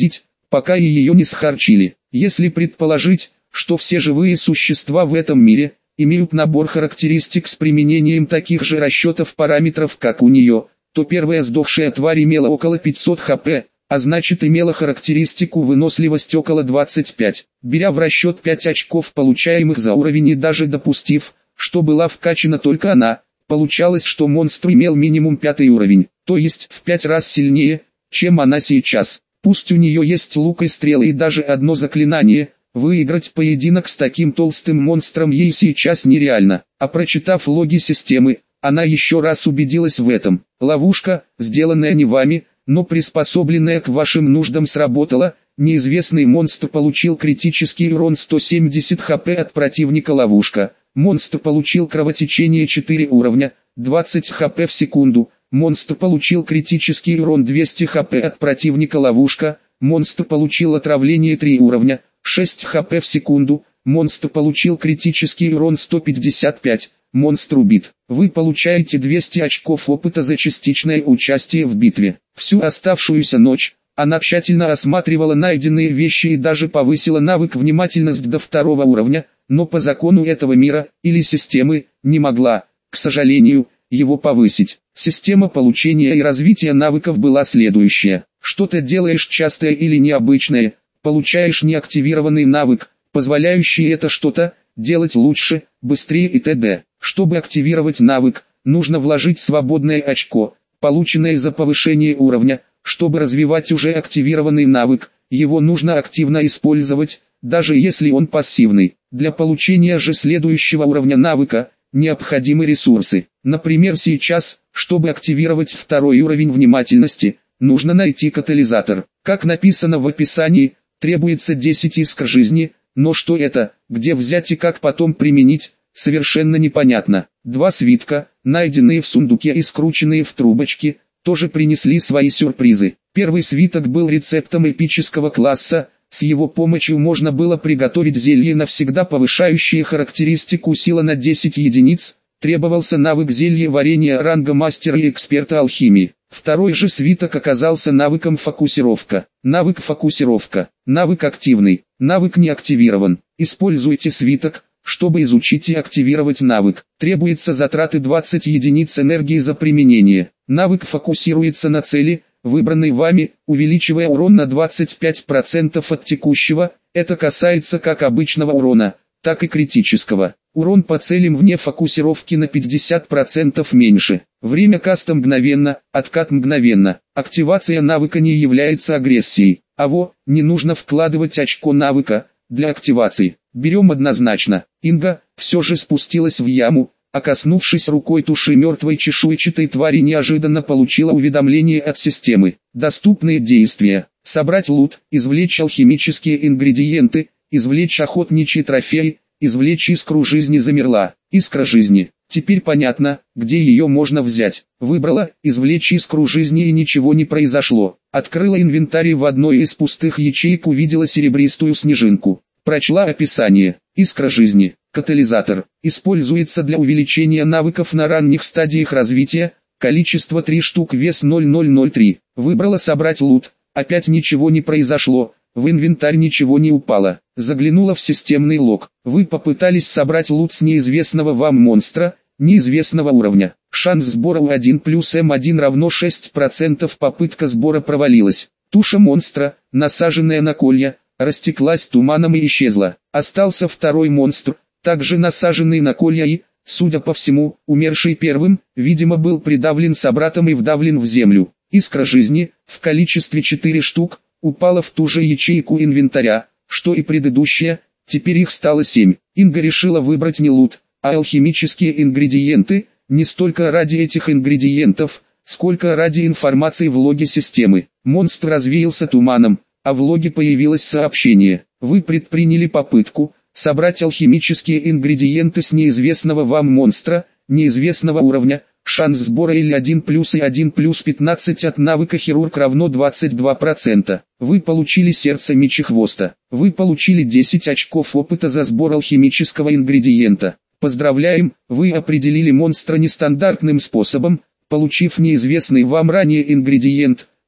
пока и ее не схарчили. Если предположить, что все живые существа в этом мире имеют набор характеристик с применением таких же расчетов параметров, как у нее, то первая сдохшая тварь имела около пятьсот хп, а значит имела характеристику выносливость около двадцать пять. Беря в расчет пять очков, получаемых за уровень, и даже допустив, что была вкачана только она, получалось, что монстр имел минимум пятый уровень, то есть в пять раз сильнее, чем она сейчас. Пусть у нее есть лук и стрелы и даже одно заклинание, выиграть поединок с таким толстым монстром ей сейчас нереально. А прочитав логи системы, она еще раз убедилась в этом. Ловушка, сделанная не вами, но приспособленная к вашим нуждам, сработала. Неизвестный монстр получил критический урон сто семьдесят хп от противника. Ловушка. Монстр получил кровотечение четыре уровня, двадцать хп в секунду. Монстр получил критический урон двести хп от противника. Ловушка. Монстр получил отравление три уровня, шесть хп в секунду. Монстр получил критический урон сто пятьдесят пять. Монстр убит. Вы получаете двести очков опыта за частичное участие в битве. Всю оставшуюся ночь она тщательно осматривала найденные вещи и даже повысила навык внимательность до второго уровня, но по закону этого мира или системы не могла, к сожалению, его повысить. Система получения и развития навыков была следующая. Что-то делаешь частое или необычное, получаешь неактивированный навык, позволяющий это что-то делать лучше, быстрее и т.д. Чтобы активировать навык, нужно вложить свободное очко, полученное за повышение уровня. Чтобы развивать уже активированный навык, его нужно активно использовать, даже если он пассивный. Для получения же следующего уровня навыка необходимы ресурсы. Например, сейчас, чтобы активировать второй уровень внимательности, нужно найти катализатор. Как написано в описании, требуется десять искр жизни, но что это, где взять и как потом применить, совершенно непонятно. Два свитка, найденные в сундуке и скрученные в трубочки, тоже принесли свои сюрпризы. Первый свиток был рецептом эпического класса, с его помощью можно было приготовить зелье, навсегда повышающее характеристику сила на десять единиц. Требовался навык зелья варенья ранга мастера и эксперта алхимии. Второй же свиток оказался навыком фокусировка. Навык фокусировка. Навык активный. Навык не активирован. Используйте свиток, чтобы изучить и активировать навык. Требуется затраты двадцать единиц энергии за применение. Навык фокусируется на цели, выбранной вами, увеличивая урон на двадцать пять процентов от текущего. Это касается как обычного урона, так и критического. Урон по целям вне фокусировки на пятьдесят процентов меньше. Время каста мгновенно, откат мгновенно. Активация навыка не является агрессией. А во, не нужно вкладывать очко навыка для активации. Берем однозначно. Инга все же спустилась в яму, а коснувшись рукой туши мертвой чешуйчатой твари, неожиданно получила уведомление от системы. Доступные действия: собрать лут, извлечь алхимические ингредиенты, извлечь охотничьи трофеи, извлечь искру жизни. Замерла. Искра жизни. Теперь понятно, где ее можно взять. Выбрала извлечь искру жизни и ничего не произошло. Открыла инвентарь и в одной из пустых ячеек увидела серебристую снежинку. Прочла описание. Искра жизни. Катализатор. Используется для увеличения навыков на ранних стадиях развития. Количество три штук, вес ноль ноль ноль три. Выбрала собрать лут. Опять ничего не произошло. В инвентарь ничего не упало. Заглянула в системный лог. Вы попытались собрать лут с неизвестного вам монстра, неизвестного уровня. Шанс сбора у один плюс эм один равно шесть процентов. Попытка сбора провалилась. Туша монстра, насаженная на колья, растеклась туманом и исчезла. Остался второй монстр, также насаженный на колья и, судя по всему, умерший первым, видимо был придавлен собратом и вдавлен в землю. Искра жизни, в количестве четыре штук, упала в ту же ячейку инвентаря, что и предыдущая, теперь их стало семь. Инга решила выбрать не лут, а алхимические ингредиенты, не столько ради этих ингредиентов, сколько ради информации в логе системы. Монстр развеялся туманом, а в логе появилось сообщение: вы предприняли попытку собрать алхимические ингредиенты с неизвестного вам монстра, неизвестного уровня. Шанс сбора или один плюс и один плюс пятнадцать от навыка хирург равно двадцать два процента. Вы получили сердце мечехвоста. Вы получили десять очков опыта за сбор алхимического ингредиента. Поздравляем, вы определили монстра нестандартным способом, получив неизвестный вам ранее ингредиент.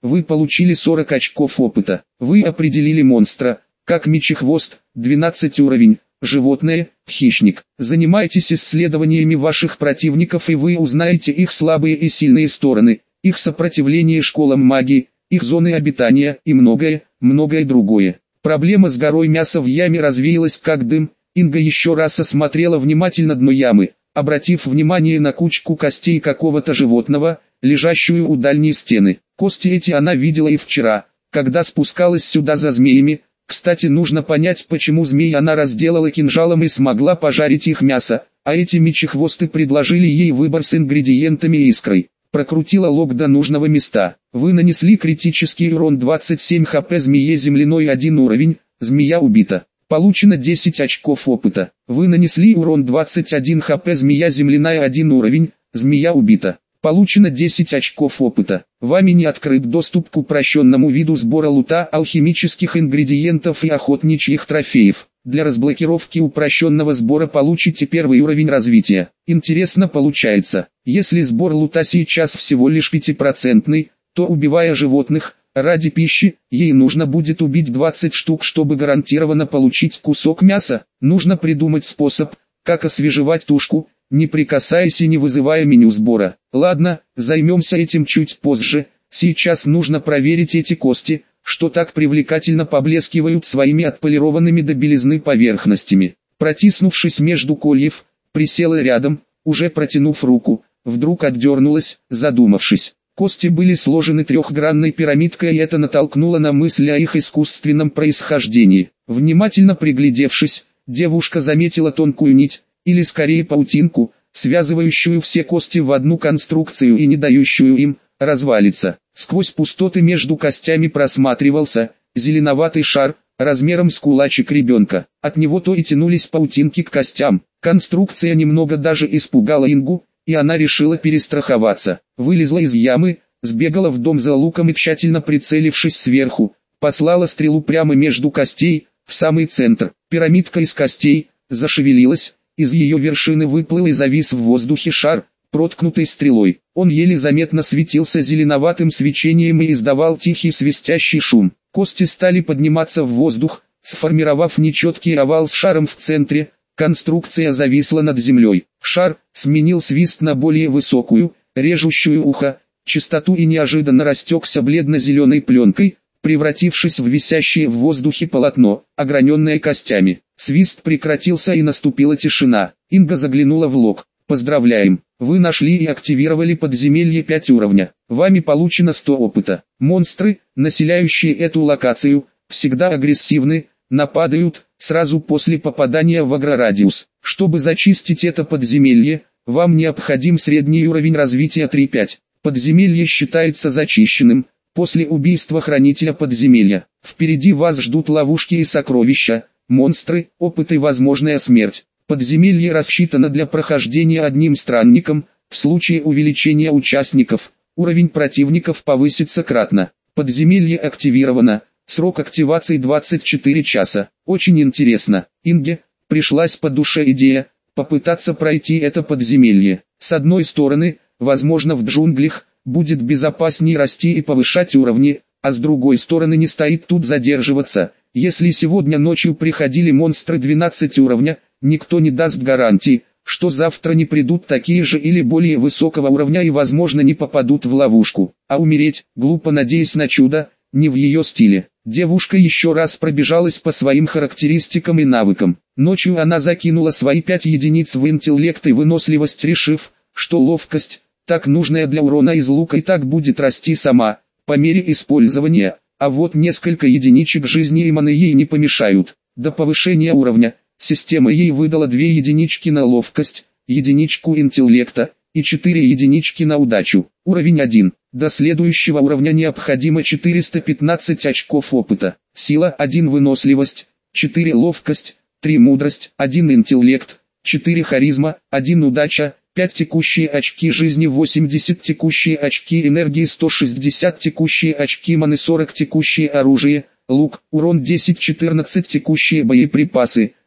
вы получили сорок очков опыта. Вы определили монстра, как мечехвост, двенадцать уровень, животное, хищник. Занимайтесь исследованиями ваших противников и вы узнаете их слабые и сильные стороны, их сопротивление школам магии, их зоны обитания и многое, многое другое. Проблема с горой мяса в яме развеялась как дым. Инга еще раз осмотрела внимательно дно ямы, обратив внимание на кучку костей какого-то животного, лежащую у дальней стены. Кости эти она видела и вчера, когда спускалась сюда за змеями. Кстати, нужно понять, почему змей она разделала кинжалом и смогла пожарить их мясо, а эти мечехвосты предложили ей выбор с ингредиентами и искрой. Прокрутила лог до нужного места. Вы нанесли критический урон двадцать семь хп змее земляной один уровень, змея убита. Получено десять очков опыта. Вы нанесли урон двадцать один хп змея земляная один уровень, змея убита. Получено десять очков опыта. Вами не открыт доступ к упрощенному виду сбора лута, алхимических ингредиентов и охотничьих трофеев. Для разблокировки упрощенного сбора получите первый уровень развития. Интересно получается, если сбор лута сейчас всего лишь пятипроцентный, то убивая животных, ради пищи, ей нужно будет убить двадцать штук, чтобы гарантированно получить кусок мяса. Нужно придумать способ, как освежевать тушку, не прикасаясь и не вызывая меню сбора. Ладно, займемся этим чуть позже, сейчас нужно проверить эти кости, что так привлекательно поблескивают своими отполированными до белизны поверхностями. Протиснувшись между кольев, присела рядом, уже протянув руку, вдруг отдернулась, задумавшись. Кости были сложены трехгранной пирамидкой, и это натолкнуло на мысль о их искусственном происхождении. Внимательно приглядевшись, девушка заметила тонкую нить, или скорее паутинку, связывающую все кости в одну конструкцию и не дающую им развалиться. Сквозь пустоты между костями просматривался зеленоватый шар, размером с кулачик ребенка. От него то и тянулись паутинки к костям. Конструкция немного даже испугала Ингу, и она решила перестраховаться. Вылезла из ямы, сбегала в дом за луком и, тщательно прицелившись сверху, послала стрелу прямо между костей, в самый центр. Пирамидка из костей зашевелилась, из ее вершины выплыл и завис в воздухе шар, проткнутый стрелой. Он еле заметно светился зеленоватым свечением и издавал тихий свистящий шум. Кости стали подниматься в воздух, сформировав нечеткий овал с шаром в центре. Конструкция зависла над землей. Шар сменил свист на более высокую, режущую ухо, частоту и неожиданно растекся бледно-зеленой пленкой, превратившись в висящее в воздухе полотно, ограненное костями. Свист прекратился и наступила тишина. Инга заглянула в лог. Поздравляем, вы нашли и активировали подземелье пять уровня. Вами получено сто опыта. Монстры, населяющие эту локацию, всегда агрессивны, нападают сразу после попадания в агрорадиус. Чтобы зачистить это подземелье, вам необходим средний уровень развития три-пять. Подземелье считается зачищенным после убийства хранителя подземелья. Впереди вас ждут ловушки и сокровища, монстры, опыт и возможная смерть. Подземелье рассчитано для прохождения одним странником. В случае увеличения участников, уровень противников повысится кратно. Подземелье активировано. Срок активации двадцать четыре часа. Очень интересно. Инге пришлась по душе идея попытаться пройти это подземелье. С одной стороны, возможно, в джунглях будет безопаснее расти и повышать уровни, а с другой стороны не стоит тут задерживаться. Если сегодня ночью приходили монстры двенадцать уровня, никто не даст гарантии, что завтра не придут такие же или более высокого уровня и возможно не попадут в ловушку. А умереть, глупо надеясь на чудо, не в ее стиле. Девушка еще раз пробежалась по своим характеристикам и навыкам. Ночью она закинула свои пять единиц в интеллект и выносливость, решив, что ловкость, так нужная для урона из лука, и так будет расти сама, по мере использования, а вот несколько единичек жизни и маны ей не помешают. До повышения уровня, система ей выдала две единички на ловкость, единичку интеллекта, и четыре единички на удачу. Уровень один. До следующего уровня необходимо четыреста пятнадцать очков опыта. Сила один, выносливость четыре, ловкость три, мудрость один, интеллект четыре, харизма один, удача пять, текущие очки жизни восемьдесят, текущие очки энергии сто шестьдесят, текущие очки маны сорок, текущее оружие, лук, урон десять, четырнадцать, текущие боеприпасы,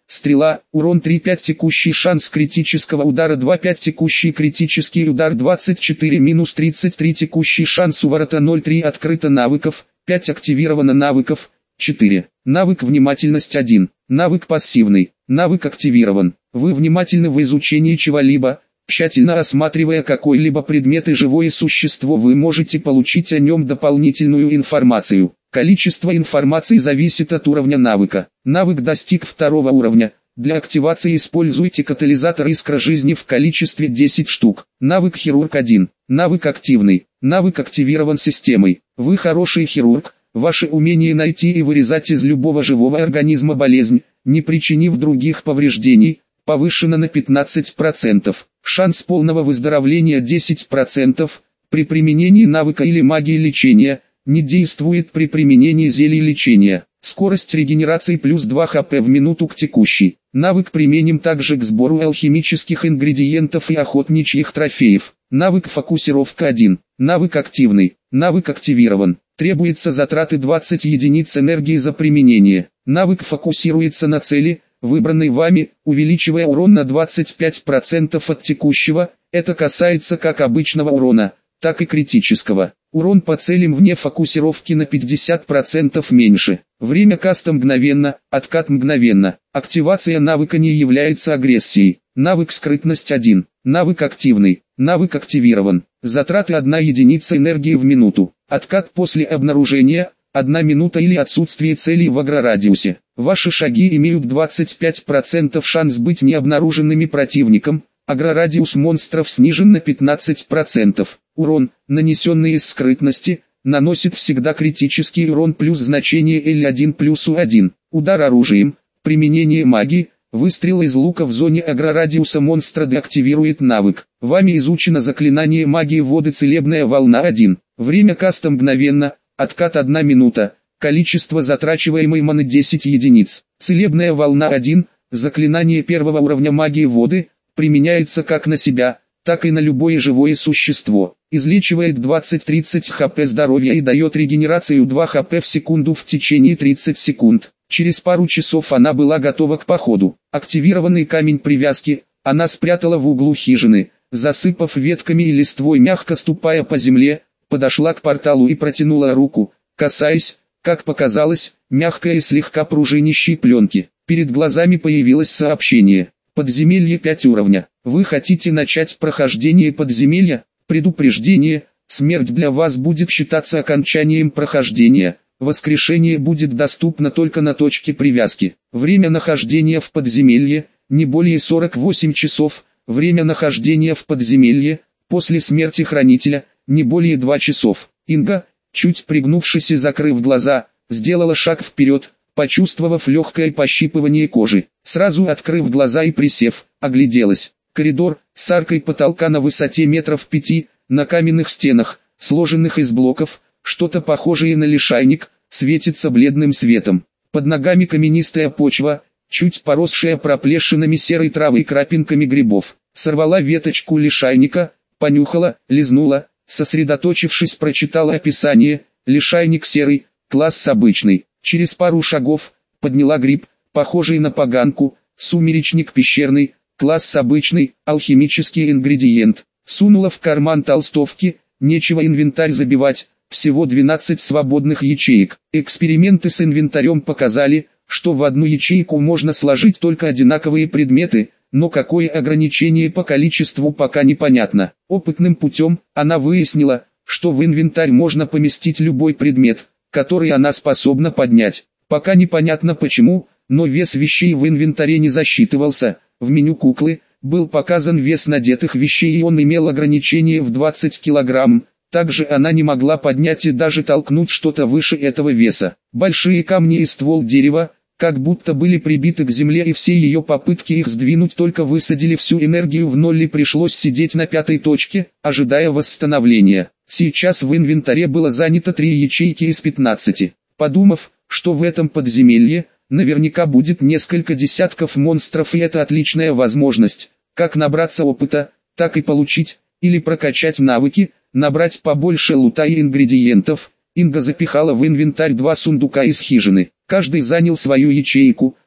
стрела, урон три пять текущий шанс критического удара два пять текущий критический удар двадцать четыре минус тридцать три текущий шанс уворота ноль три открыто навыков, пять активировано навыков, четыре. Навык внимательность один. Навык пассивный. Навык активирован. Вы внимательны в изучении чего-либо, тщательно осматривая какой-либо предмет и живое существо, вы можете получить о нем дополнительную информацию. Количество информации зависит от уровня навыка. Навык достиг второго уровня. Для активации используйте катализатор искра жизни в количестве десять штук. Навык хирург один. Навык активный. Навык активирован системой. Вы хороший хирург. Ваше умение найти и вырезать из любого живого организма болезнь, не причинив других повреждений, повышено на пятнадцать процентов. Шанс полного выздоровления десять процентов. При применении навыка или магии лечения, не действует при применении зелий лечения. Скорость регенерации плюс два хп в минуту к текущей. Навык применим также к сбору алхимических ингредиентов и охотничьих трофеев. Навык фокусировка один. Навык активный. Навык активирован. Требуется затраты двадцать единиц энергии за применение. Навык фокусируется на цели, выбранной вами, увеличивая урон на двадцать пять процентов от текущего. Это касается как обычного урона, так и критического. Урон по целям вне фокусировки на пятьдесят процентов меньше. Время каста мгновенно, откат мгновенно. Активация навыка не является агрессией. Навык скрытность один. Навык активный. Навык активирован. Затраты одна единица энергии в минуту. Откат после обнаружения, одна минута или отсутствие целей в агрорадиусе. Ваши шаги имеют двадцать пять процентов шанс быть необнаруженными противником. Агрорадиус монстров снижен на пятнадцать процентов. Урон, нанесенный из скрытности, наносит всегда критический урон плюс значение эл один плюс у один. Удар оружием, применение магии, выстрел из лука в зоне агрорадиуса монстра деактивирует навык. Вами изучено заклинание магии воды целебная волна один. Время каста мгновенно, откат одна минута, количество затрачиваемой маны десять единиц. Целебная волна один, заклинание первого уровня магии воды, применяется как на себя, так и на любое живое существо. Излечивает двадцать-тридцать хп здоровья и дает регенерацию два хп в секунду в течение тридцати секунд. Через пару часов она была готова к походу. Активированный камень привязки, она спрятала в углу хижины, засыпав ветками и листвой, мягко ступая по земле, подошла к порталу и протянула руку, касаясь, как показалось, мягкой и слегка пружинищей пленки. Перед глазами появилось сообщение. Подземелье пять уровня. Вы хотите начать прохождение подземелья? Предупреждение. Смерть для вас будет считаться окончанием прохождения. Воскрешение будет доступно только на точке привязки. Время нахождения в подземелье не более сорок восемь часов. Время нахождения в подземелье после смерти хранителя не более двух часов. Инга, чуть пригнувшись и закрыв глаза, сделала шаг вперед, почувствовав легкое пощипывание кожи. Сразу открыв глаза и присев, огляделась. Коридор, с аркой потолка на высоте метров пяти, на каменных стенах, сложенных из блоков, что-то похожее на лишайник, светится бледным светом. Под ногами каменистая почва, чуть поросшая проплешинами серой травы и крапинками грибов. Сорвала веточку лишайника, понюхала, лизнула, сосредоточившись, прочитала описание. Лишайник серый, класс обычный. Через пару шагов, подняла гриб, похожий на поганку. Сумеречник пещерный, класс обычный, алхимический ингредиент. Сунула в карман толстовки, нечего инвентарь забивать, всего двенадцать свободных ячеек. Эксперименты с инвентарем показали, что в одну ячейку можно сложить только одинаковые предметы, но какое ограничение по количеству пока непонятно. Опытным путем, она выяснила, что в инвентарь можно поместить любой предмет, который она способна поднять. Пока непонятно почему, но вес вещей в инвентаре не засчитывался. В меню куклы был показан вес надетых вещей, и он имел ограничение в двадцать килограмм. Также она не могла поднять и даже толкнуть что-то выше этого веса. Большие камни и ствол дерева, как будто были прибиты к земле, и все ее попытки их сдвинуть только высадили всю энергию в ноль, и пришлось сидеть на пятой точке, ожидая восстановления. Сейчас в инвентаре было занято три ячейки из пятнадцати. Подумав, что в этом подземелье наверняка будет несколько десятков монстров, и это отличная возможность, как набраться опыта, так и получить, или прокачать навыки, набрать побольше лута и ингредиентов. Инга запихала в инвентарь два сундука из хижины. Каждый занял свою ячейку,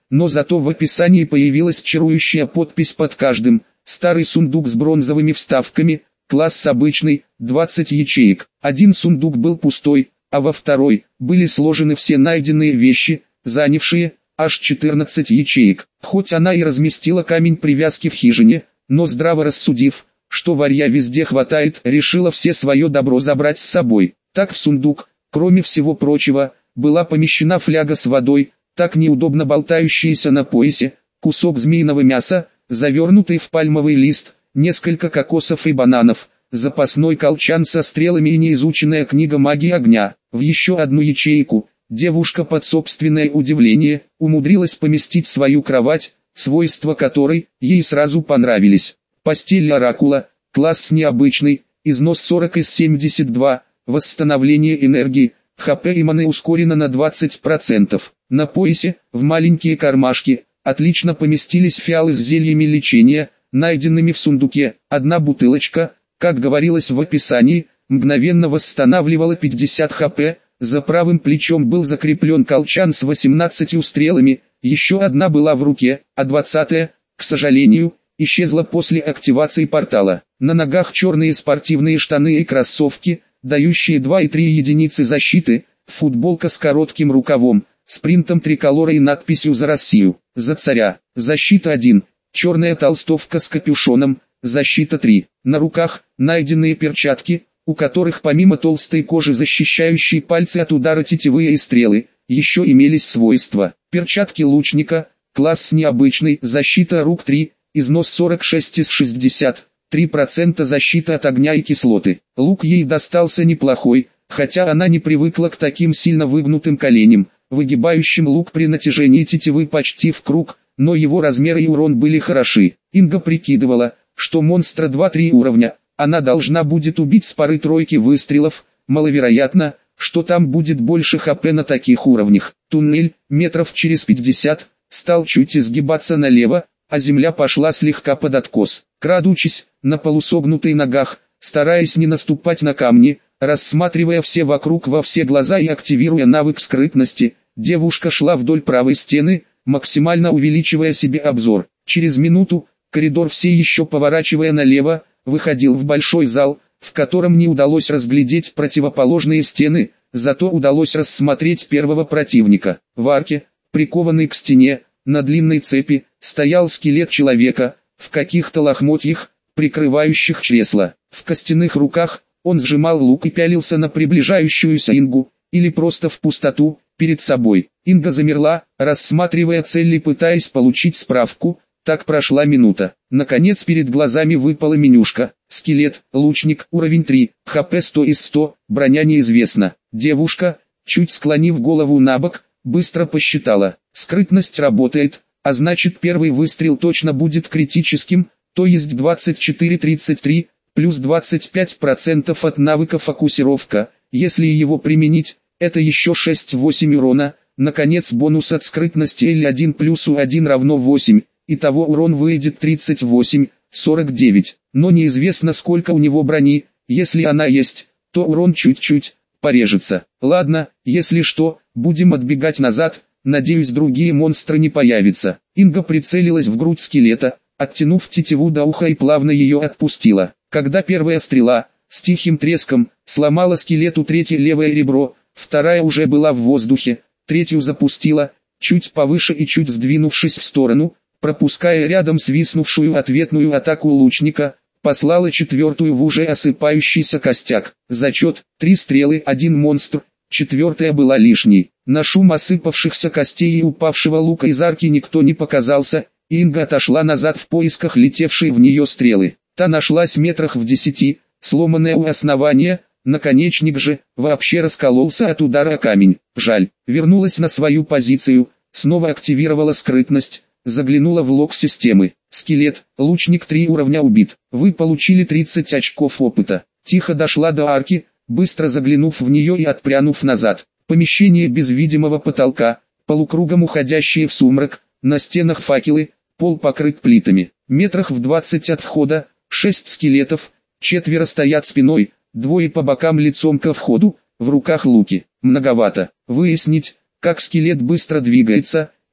но зато в описании появилась чарующая подпись под каждым: старый сундук с бронзовыми вставками, класс обычный, двадцать ячеек. Один сундук был пустой, а во второй были сложены все найденные вещи, занявшие аж четырнадцать ячеек. Хоть она и разместила камень привязки в хижине, но здраво рассудив, что варья везде хватает, решила все свое добро забрать с собой. Так в сундук, кроме всего прочего, была помещена фляга с водой, так неудобно болтающаяся на поясе, кусок змеиного мяса, завернутый в пальмовый лист, несколько кокосов и бананов, запасной колчан со стрелами и неизученная книга магии огня. В еще одну ячейку девушка под собственное удивление умудрилась поместить свою кровать, свойства которой ей сразу понравились. Постель оракула, класс необычный, износ сорок из семидесяти двух, восстановление энергии, ХП и маны ускорено на двадцать процентов. На поясе, в маленькие кармашки, отлично поместились фиалы с зельями лечения, найденными в сундуке. Одна бутылочка, как говорилось в описании, мгновенно восстанавливала пятьдесят ХП, за правым плечом был закреплен колчан с восемнадцатью стрелами, еще одна была в руке, а двадцатая, к сожалению, исчезла после активации портала. На ногах черные спортивные штаны и кроссовки, дающие два и три единицы защиты, футболка с коротким рукавом, с принтом триколора и надписью «За Россию», «За царя», защита один, черная толстовка с капюшоном, защита три. На руках найденные перчатки, у которых помимо толстой кожи, защищающей пальцы от удара тетивы и стрелы, еще имелись свойства. Перчатки лучника, класс необычный, защита рук три, износ сорок шесть из шестидесяти, три процента защиты от огня и кислоты. Лук ей достался неплохой, хотя она не привыкла к таким сильно выгнутым коленям, выгибающим лук при натяжении тетивы почти в круг, но его размеры и урон были хороши. Инга прикидывала, что монстра два-три уровня она должна будет убить с пары-тройки выстрелов, маловероятно, что там будет больше ХП на таких уровнях. Туннель, метров через пятьдесят, стал чуть изгибаться налево, а земля пошла слегка под откос. Крадучись, на полусогнутых ногах, стараясь не наступать на камни, рассматривая все вокруг во все глаза и активируя навык скрытности, девушка шла вдоль правой стены, максимально увеличивая себе обзор. Через минуту, коридор все еще поворачивая налево, выходил в большой зал, в котором не удалось разглядеть противоположные стены, зато удалось рассмотреть первого противника. В арке, прикованный к стене, на длинной цепи, стоял скелет человека, в каких-то лохмотьях, прикрывающих чресла. В костяных руках он сжимал лук и пялился на приближающуюся Ингу, или просто в пустоту, перед собой. Инга замерла, рассматривая цель и пытаясь получить справку. Так прошла минута. Наконец перед глазами выпала менюшка. Скелет, лучник, уровень три, ХП сто из ста, броня неизвестна. Девушка, чуть склонив голову набок, быстро посчитала. Скрытность работает, а значит первый выстрел точно будет критическим, то есть двадцать четыре тридцать три, плюс двадцать пять процентов от навыка фокусировка. Если его применить, это еще шесть-восемь урона. Наконец бонус от скрытности Л один плюс У один равно восемь. Итого урон выйдет тридцать восемь, сорок девять, но неизвестно сколько у него брони, если она есть, то урон чуть-чуть порежется. Ладно, если что, будем отбегать назад, надеюсь другие монстры не появятся. Инга прицелилась в грудь скелета, оттянув тетиву до уха и плавно ее отпустила. Когда первая стрела, с тихим треском, сломала скелету третье левое ребро, вторая уже была в воздухе, третью запустила, чуть повыше и чуть сдвинувшись в сторону, пропуская рядом свистнувшую ответную атаку лучника, послала четвертую в уже осыпающийся костяк. Зачет, три стрелы, один монстр, четвертая была лишней. На шум осыпавшихся костей и упавшего лука из арки никто не показался, и Инга отошла назад в поисках летевшей в нее стрелы. Та нашлась метрах в десяти, сломанная у основания, наконечник же, вообще раскололся от удара о камень. Жаль, вернулась на свою позицию, снова активировала скрытность. Заглянула в лог системы. Скелет, лучник три уровня убит. Вы получили тридцать очков опыта. Тихо дошла до арки, быстро заглянув в нее и отпрянув назад. Помещение без видимого потолка, полукругом уходящие в сумрак, на стенах факелы, пол покрыт плитами. Метрах в двадцать от входа, шесть скелетов, четверо стоят спиной, двое по бокам лицом ко входу, в руках луки. Многовато. Выяснить, как скелет быстро двигается,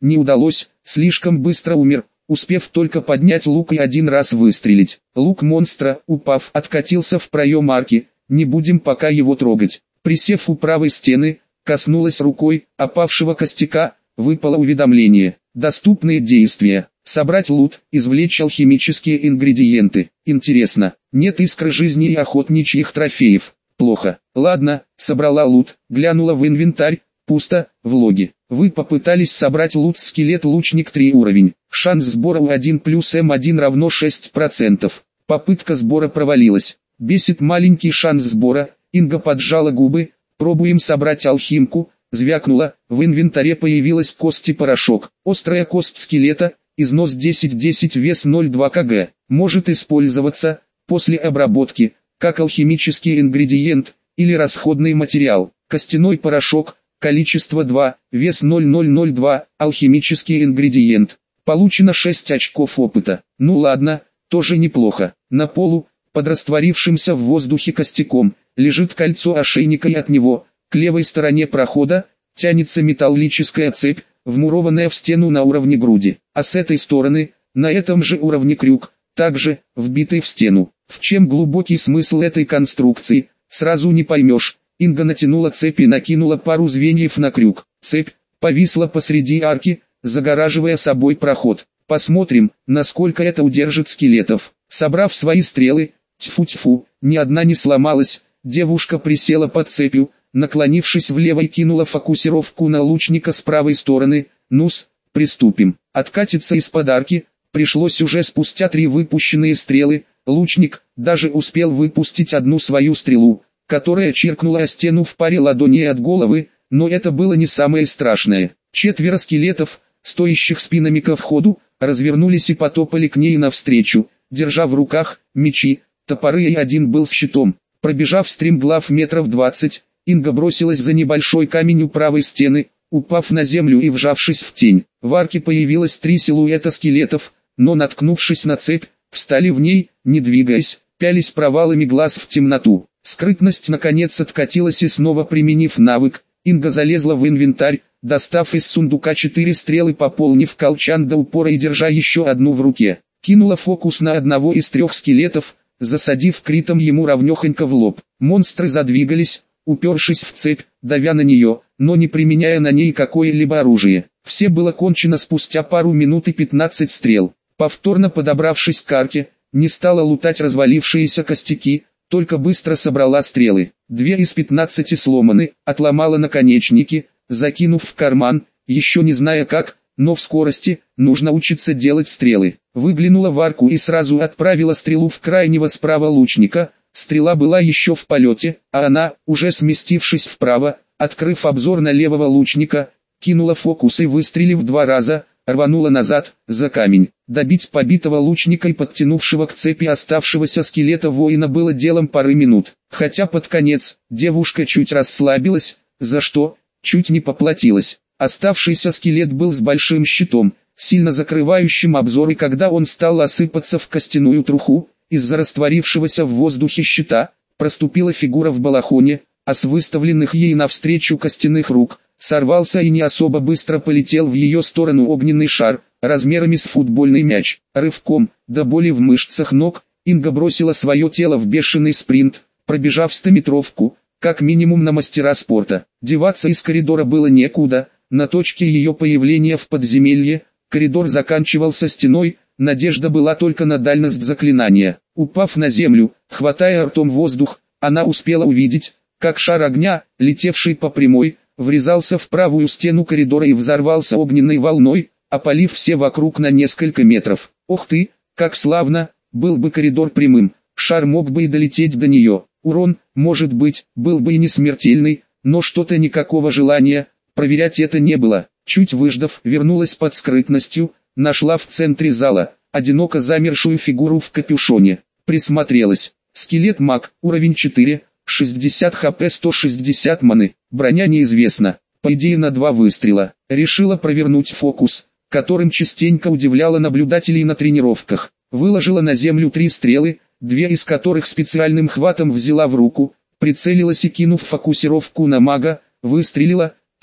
не удалось, слишком быстро умер, успев только поднять лук и один раз выстрелить. Лук монстра, упав, откатился в проем арки, не будем пока его трогать. Присев у правой стены, коснулась рукой опавшего костяка, выпало уведомление. Доступные действия. Собрать лут, извлечь алхимические ингредиенты. Интересно, нет искры жизни и охотничьих трофеев. Плохо. Ладно, собрала лут, глянула в инвентарь, пусто, в логе. Вы попытались собрать лут скелет лучник три уровень. Шанс сбора у один плюс эм один равно шесть процентов. Попытка сбора провалилась. Бесит маленький шанс сбора. Инга поджала губы. Пробуем собрать алхимку. Звякнула, в инвентаре появилась кость-порошок. Острая кость скелета, износ десять десять, вес ноль целых два килограмма. Может использоваться, после обработки, как алхимический ингредиент, или расходный материал. Костяной порошок, количество два, вес ноль целых ноль ноль два, алхимический ингредиент. Получено шесть очков опыта. Ну ладно, тоже неплохо. На полу, под растворившимся в воздухе костяком, лежит кольцо ошейника и от него, к левой стороне прохода, тянется металлическая цепь, вмурованная в стену на уровне груди, а с этой стороны, на этом же уровне крюк, также, вбитый в стену. В чем глубокий смысл этой конструкции, сразу не поймешь. Инга натянула цепь и накинула пару звеньев на крюк. Цепь повисла посреди арки, загораживая собой проход. Посмотрим, насколько это удержит скелетов. Собрав свои стрелы, тьфу-тьфу, ни одна не сломалась, девушка присела под цепью, наклонившись влево и кинула фокусировку на лучника с правой стороны. Ну-с, приступим. Откатиться из подарки пришлось уже спустя три выпущенные стрелы. Лучник даже успел выпустить одну свою стрелу, которая чиркнула о стену в паре ладоней от головы, но это было не самое страшное. Четверо скелетов, стоящих спинами ко входу, развернулись и потопали к ней навстречу, держа в руках мечи, топоры, и один был с щитом. Пробежав стремглав метров двадцать, Инга бросилась за небольшой камень у правой стены, упав на землю и вжавшись в тень. В арке появилось три силуэта скелетов, но, наткнувшись на цепь, встали в ней, не двигаясь, пялись провалами глаз в темноту. Скрытность наконец откатилась, и снова применив навык, Инга залезла в инвентарь, достав из сундука четыре стрелы, пополнив колчан до упора и держа еще одну в руке. Кинула фокус на одного из трех скелетов, засадив критом ему ровнехонько в лоб. Монстры задвигались, упершись в цепь, давя на нее, но не применяя на ней какое-либо оружие. Все было кончено спустя пару минут и пятнадцать стрел. Повторно подобравшись к арке, не стала лутать развалившиеся костяки, только быстро собрала стрелы. Две из пятнадцати сломаны, отломала наконечники, закинув в карман, еще не зная как, но в скорости, нужно учиться делать стрелы. Выглянула в арку и сразу отправила стрелу в крайнего справа лучника. Стрела была еще в полете, а она, уже сместившись вправо, открыв обзор на левого лучника, кинула фокус и, выстрелив два раза, рванула назад, за камень. Добить побитого лучника и подтянувшего к цепи оставшегося скелета воина было делом пары минут. Хотя под конец, девушка чуть расслабилась, за что, чуть не поплатилась. Оставшийся скелет был с большим щитом, сильно закрывающим обзор, и когда он стал осыпаться в костяную труху, из-за растворившегося в воздухе щита, проступила фигура в балахоне, а с выставленных ей навстречу костяных рук, сорвался и не особо быстро полетел в ее сторону огненный шар, размерами с футбольный мяч. Рывком, до боли в мышцах ног, Инга бросила свое тело в бешеный спринт, пробежав стометровку, как минимум на мастера спорта. Деваться из коридора было некуда, на точке ее появления в подземелье, коридор заканчивался стеной, надежда была только на дальность заклинания. Упав на землю, хватая ртом воздух, она успела увидеть, как шар огня, летевший по прямой, врезался в правую стену коридора и взорвался огненной волной, опалив все вокруг на несколько метров. Ох ты, как славно, был бы коридор прямым, шар мог бы и долететь до нее. Урон, может быть, был бы и не смертельный, но что-то никакого желания проверять это не было. Чуть выждав, вернулась под скрытностью, нашла в центре зала одиноко замершую фигуру в капюшоне. Присмотрелась. Скелет-маг, уровень четыре, шестьдесят хп, сто шестьдесят маны. Броня неизвестна, по идее на два выстрела. Решила провернуть фокус, которым частенько удивляла наблюдателей на тренировках. Выложила на землю три стрелы, две из которых специальным хватом взяла в руку, прицелилась и, кинув фокусировку на мага, выстрелила.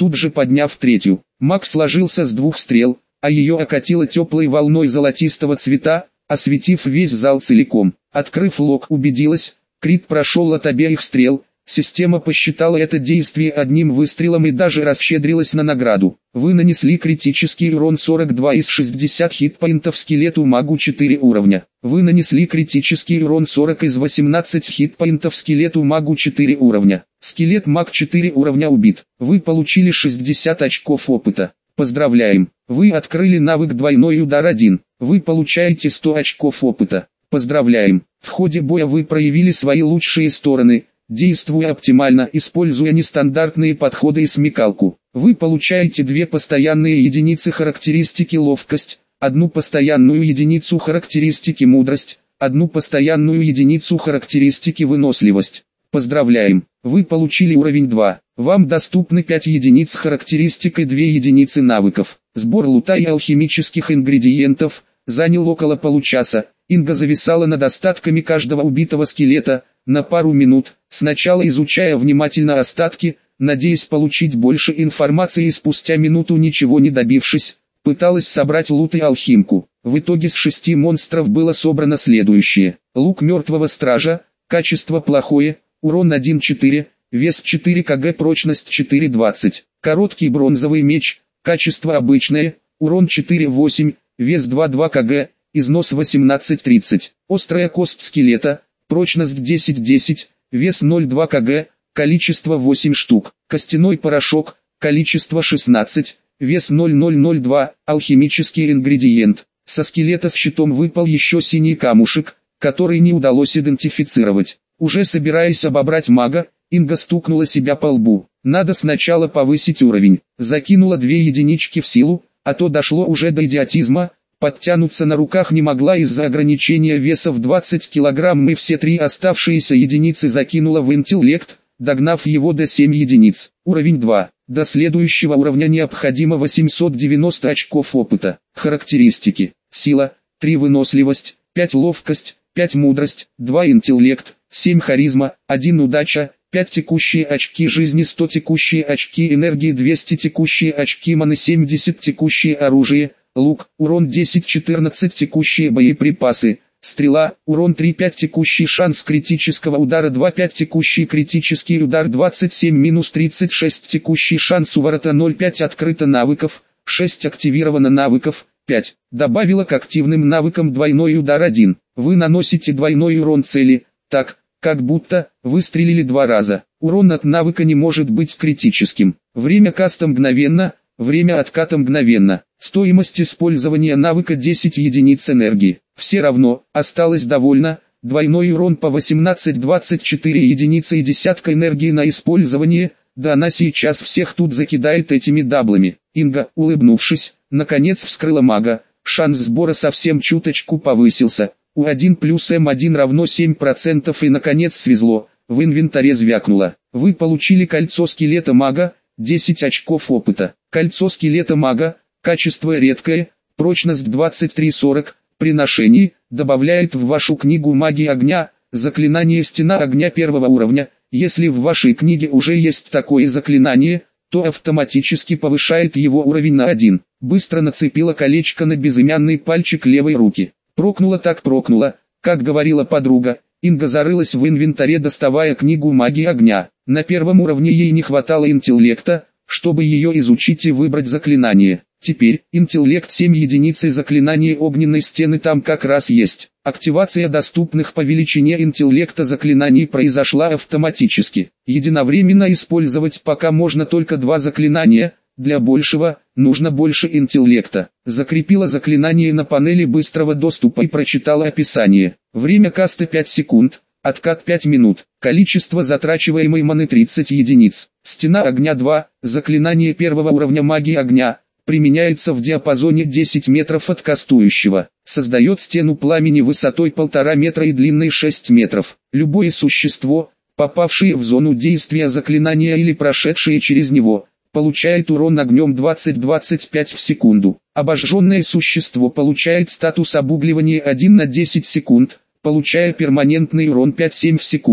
тут же подняв третью. Маг сложился с двух стрел, а ее окатило теплой волной золотистого цвета, осветив весь зал целиком. Открыв лог, убедилась, крит прошел от обеих стрел. Система посчитала это действие одним выстрелом и даже расщедрилась на награду. Вы нанесли критический урон сорок два из шестидесяти хитпоинтов скелету магу четыре уровня. Вы нанесли критический урон сорок из восемнадцати хитпоинтов скелету магу четыре уровня. Скелет маг четыре уровня убит. Вы получили шестьдесят очков опыта. Поздравляем! Вы открыли навык двойной удар один. Вы получаете сто очков опыта. Поздравляем! В ходе боя вы проявили свои лучшие стороны. Действуя оптимально, используя нестандартные подходы и смекалку, вы получаете две постоянные единицы характеристики ловкость, одну постоянную единицу характеристики мудрость, одну постоянную единицу характеристики выносливость. Поздравляем, вы получили уровень два. Вам доступны пять единиц характеристик и две единицы навыков. Сбор лута и алхимических ингредиентов занял около получаса. Инга зависала над остатками каждого убитого скелета на пару минут, сначала изучая внимательно остатки, надеясь получить больше информации, и спустя минуту, ничего не добившись, пыталась собрать лут и алхимку. В итоге с шести монстров было собрано следующее: лук мертвого стража, качество плохое, урон один четыре, вес четыре килограмма, прочность четыре двадцать, короткий бронзовый меч, качество обычное, урон четыре восемь, вес два два килограмма, износ восемнадцать тридцать, острая кость скелета, прочность десять десять, вес ноль два килограмма, количество восемь штук, костяной порошок, количество шестнадцать, вес ноль ноль ноль два, алхимический ингредиент. Со скелета с щитом выпал еще синий камушек, который не удалось идентифицировать. Уже собираясь обобрать мага, Инга стукнула себя по лбу. Надо сначала повысить уровень. Закинула две единички в силу, а то дошло уже до идиотизма. Подтянуться на руках не могла из-за ограничения веса в двадцать килограмм, и все три оставшиеся единицы закинула в интеллект, догнав его до семи единиц. Уровень два. До следующего уровня необходимо восемьсот девяносто очков опыта. Характеристики: сила, три выносливость, пять ловкость, пять мудрость, два интеллект, семь харизма, один удача, пять текущие очки жизни, сто текущие очки энергии, двести текущие очки маны, семьдесят текущие оружие, лук, урон десять четырнадцать текущие боеприпасы, стрела, урон три пять текущий шанс критического удара два пять текущий критический удар двадцать семь минус тридцать шесть текущий шанс уворота ноль пять открыто навыков, шесть активировано навыков, пять. Добавила к активным навыкам двойной удар один. Вы наносите двойной урон цели, так, как будто выстрелили два раза. Урон от навыка не может быть критическим. Время каста мгновенно, время отката мгновенно. Стоимость использования навыка десять единиц энергии. Все равно, осталось довольно. Двойной урон по восемнадцать двадцать четыре единицы и десятка энергии на использование. Да она сейчас всех тут закидает этими даблами. Инга, улыбнувшись, наконец вскрыла мага. Шанс сбора совсем чуточку повысился. У один плюс эм один равно семь процентов, и наконец свезло. В инвентаре звякнуло. Вы получили кольцо скелета мага, десять очков опыта. Кольцо скелета мага, качество редкое, прочность двадцать три сорок, при ношении, добавляет в вашу книгу магии огня, заклинание стена огня первого уровня. Если в вашей книге уже есть такое заклинание, то автоматически повышает его уровень на один. Быстро нацепила колечко на безымянный пальчик левой руки. Прокнула так прокнула, как говорила подруга. Инга зарылась в инвентаре, доставая книгу магии огня. На первом уровне ей не хватало интеллекта, чтобы ее изучить и выбрать заклинание. Теперь, интеллект семь единиц и заклинание огненной стены там как раз есть. Активация доступных по величине интеллекта заклинаний произошла автоматически. Единовременно использовать пока можно только два заклинания, для большего, нужно больше интеллекта. Закрепила заклинание на панели быстрого доступа и прочитала описание. Время каста пять секунд, откат пять минут, количество затрачиваемой маны тридцать единиц. Стена огня два, заклинание первого уровня магии огня. Применяется в диапазоне десять метров от кастующего. Создает стену пламени высотой полтора метра и длиной шесть метров. Любое существо, попавшее в зону действия заклинания или прошедшее через него, получает урон огнем двадцать двадцать пять в секунду. Обожженное существо получает статус обугливания один на десять секунд, получая перманентный урон пять семь в секунду.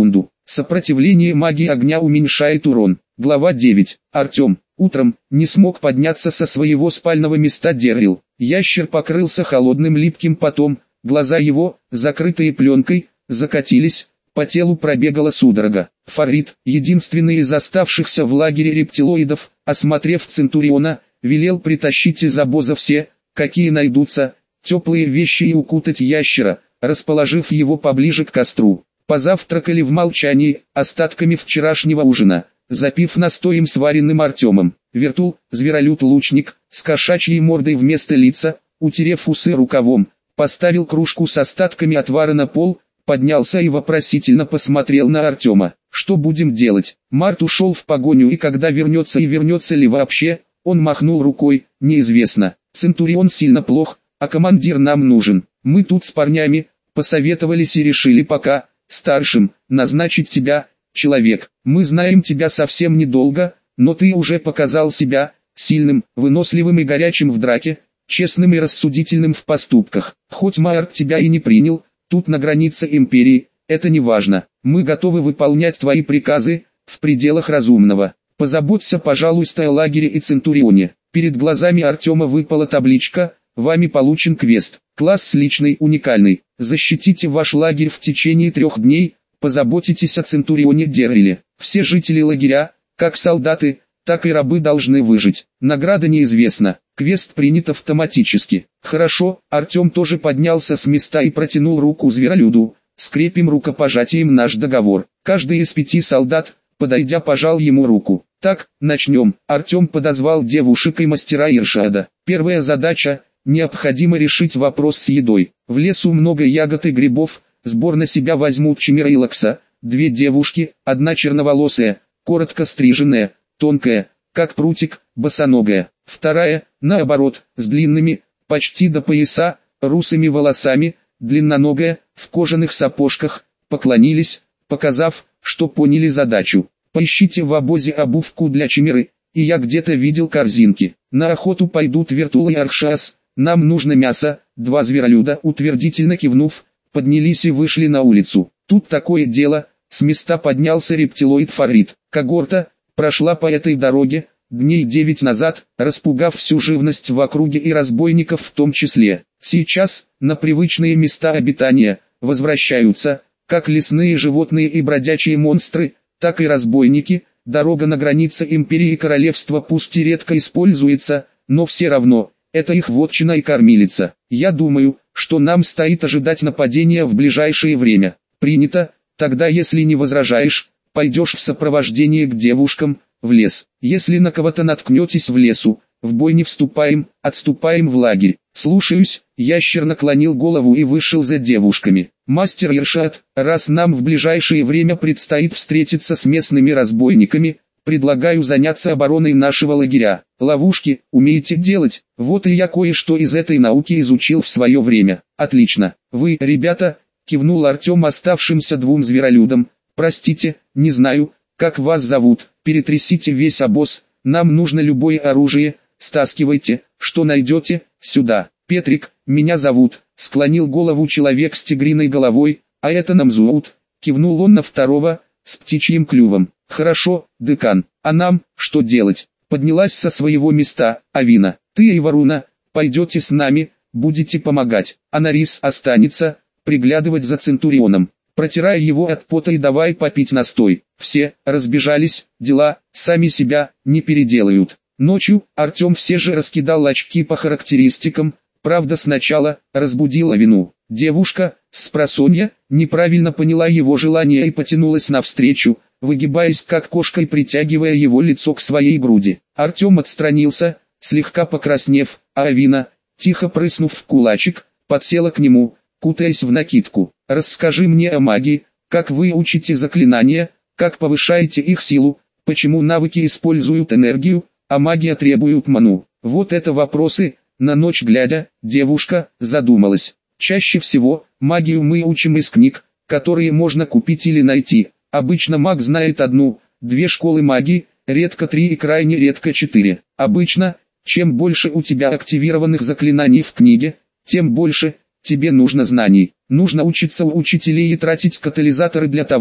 Сопротивление магии огня уменьшает урон. Глава девять. Артем. Утром не смог подняться со своего спального места Деррил. Ящер покрылся холодным липким потом, глаза его, закрытые пленкой, закатились, по телу пробегала судорога. Фарид, единственный из оставшихся в лагере рептилоидов, осмотрев Центуриона, велел притащить из обоза все, какие найдутся, теплые вещи и укутать ящера, расположив его поближе к костру. Позавтракали в молчании, остатками вчерашнего ужина, запив настоем сваренным Артемом. Вертул, зверолюд-лучник, с кошачьей мордой вместо лица, утерев усы рукавом, поставил кружку с остатками отвара на пол, поднялся и вопросительно посмотрел на Артема. «Что будем делать?» Март ушел в погоню, и когда вернется и вернется ли вообще, он махнул рукой, неизвестно. Центурион сильно плох, а командир нам нужен. Мы тут с парнями посоветовались и решили пока старшим назначить тебя, человек. Мы знаем тебя совсем недолго, но ты уже показал себя сильным, выносливым и горячим в драке, честным и рассудительным в поступках. Хоть Март тебя и не принял, тут на границе империи, это не важно. Мы готовы выполнять твои приказы в пределах разумного. Позаботься, пожалуйста, о лагере и Центурионе. Перед глазами Артема выпала табличка: вами получен квест. Класс личный, уникальный. Защитите ваш лагерь в течение трех дней. Позаботитесь о Центурионе Дерриле. Все жители лагеря, как солдаты, так и рабы, должны выжить. Награда неизвестна. Квест принят автоматически. Хорошо. Артем тоже поднялся с места и протянул руку зверолюду. Скрепим рукопожатием наш договор. Каждый из пяти солдат, подойдя, пожал ему руку. Так, начнем. Артем подозвал девушек и мастера Иршада. Первая задача – необходимо решить вопрос с едой. В лесу много ягод и грибов. Сбор на себя возьмут Чимера и Лакса, две девушки, одна черноволосая, коротко стриженная, тонкая, как прутик, босоногая. Вторая, наоборот, с длинными, почти до пояса, русыми волосами, длинноногая, в кожаных сапожках, поклонились, показав, что поняли задачу. Поищите в обозе обувку для Чимеры, и я где-то видел корзинки. На охоту пойдут Вертул и Аршас, нам нужно мясо. Два зверолюда, утвердительно кивнув, поднялись и вышли на улицу. Тут такое дело, с места поднялся рептилоид Фарид. Когорта прошла по этой дороге дней девять назад, распугав всю живность в округе и разбойников в том числе. Сейчас, на привычные места обитания, возвращаются, как лесные животные и бродячие монстры, так и разбойники. Дорога на границе империи и королевства пусть и редко используется, но все равно, это их вотчина и кормилица. Я думаю, что нам стоит ожидать нападения в ближайшее время. Принято. Тогда, если не возражаешь, пойдешь в сопровождении к девушкам, в лес. Если на кого-то наткнетесь в лесу, в бой не вступаем, отступаем в лагерь. Слушаюсь. Ящер наклонил голову и вышел за девушками. Мастер Иршад, раз нам в ближайшее время предстоит встретиться с местными разбойниками, предлагаю заняться обороной нашего лагеря. Ловушки умеете делать? Вот и я кое-что из этой науки изучил в свое время. Отлично. Вы, ребята, кивнул Артем оставшимся двум зверолюдам. Простите, не знаю, как вас зовут. Перетрясите весь обоз. Нам нужно любое оружие. Стаскивайте, что найдете, сюда. Петрик, меня зовут. Склонил голову человек с тигриной головой. А это Намзуут. Кивнул он на второго, с птичьим клювом. Хорошо, декан, а нам, что делать? Поднялась со своего места Авина. Ты и Варуна, пойдете с нами, будете помогать. А Нарис останется, приглядывать за Центурионом. Протирая его от пота и давай попить настой. Все разбежались, дела, сами себя не переделают. Ночью Артем все же раскидал очки по характеристикам, правда сначала разбудил Авину. Девушка, спросонья, неправильно поняла его желание и потянулась навстречу, выгибаясь как кошка и притягивая его лицо к своей груди. Артем отстранился, слегка покраснев, а Авина, тихо прыснув в кулачик, подсела к нему, кутаясь в накидку. «Расскажи мне о магии, как вы учите заклинания, как повышаете их силу, почему навыки используют энергию, а магия требует ману. Вот это вопросы». На ночь глядя, девушка задумалась. Чаще всего, магию мы учим из книг, которые можно купить или найти. Обычно маг знает одну, две школы магии, редко три и крайне редко четыре. Обычно, чем больше у тебя активированных заклинаний в книге, тем больше тебе нужно знаний. Нужно учиться у учителей и тратить катализаторы для того,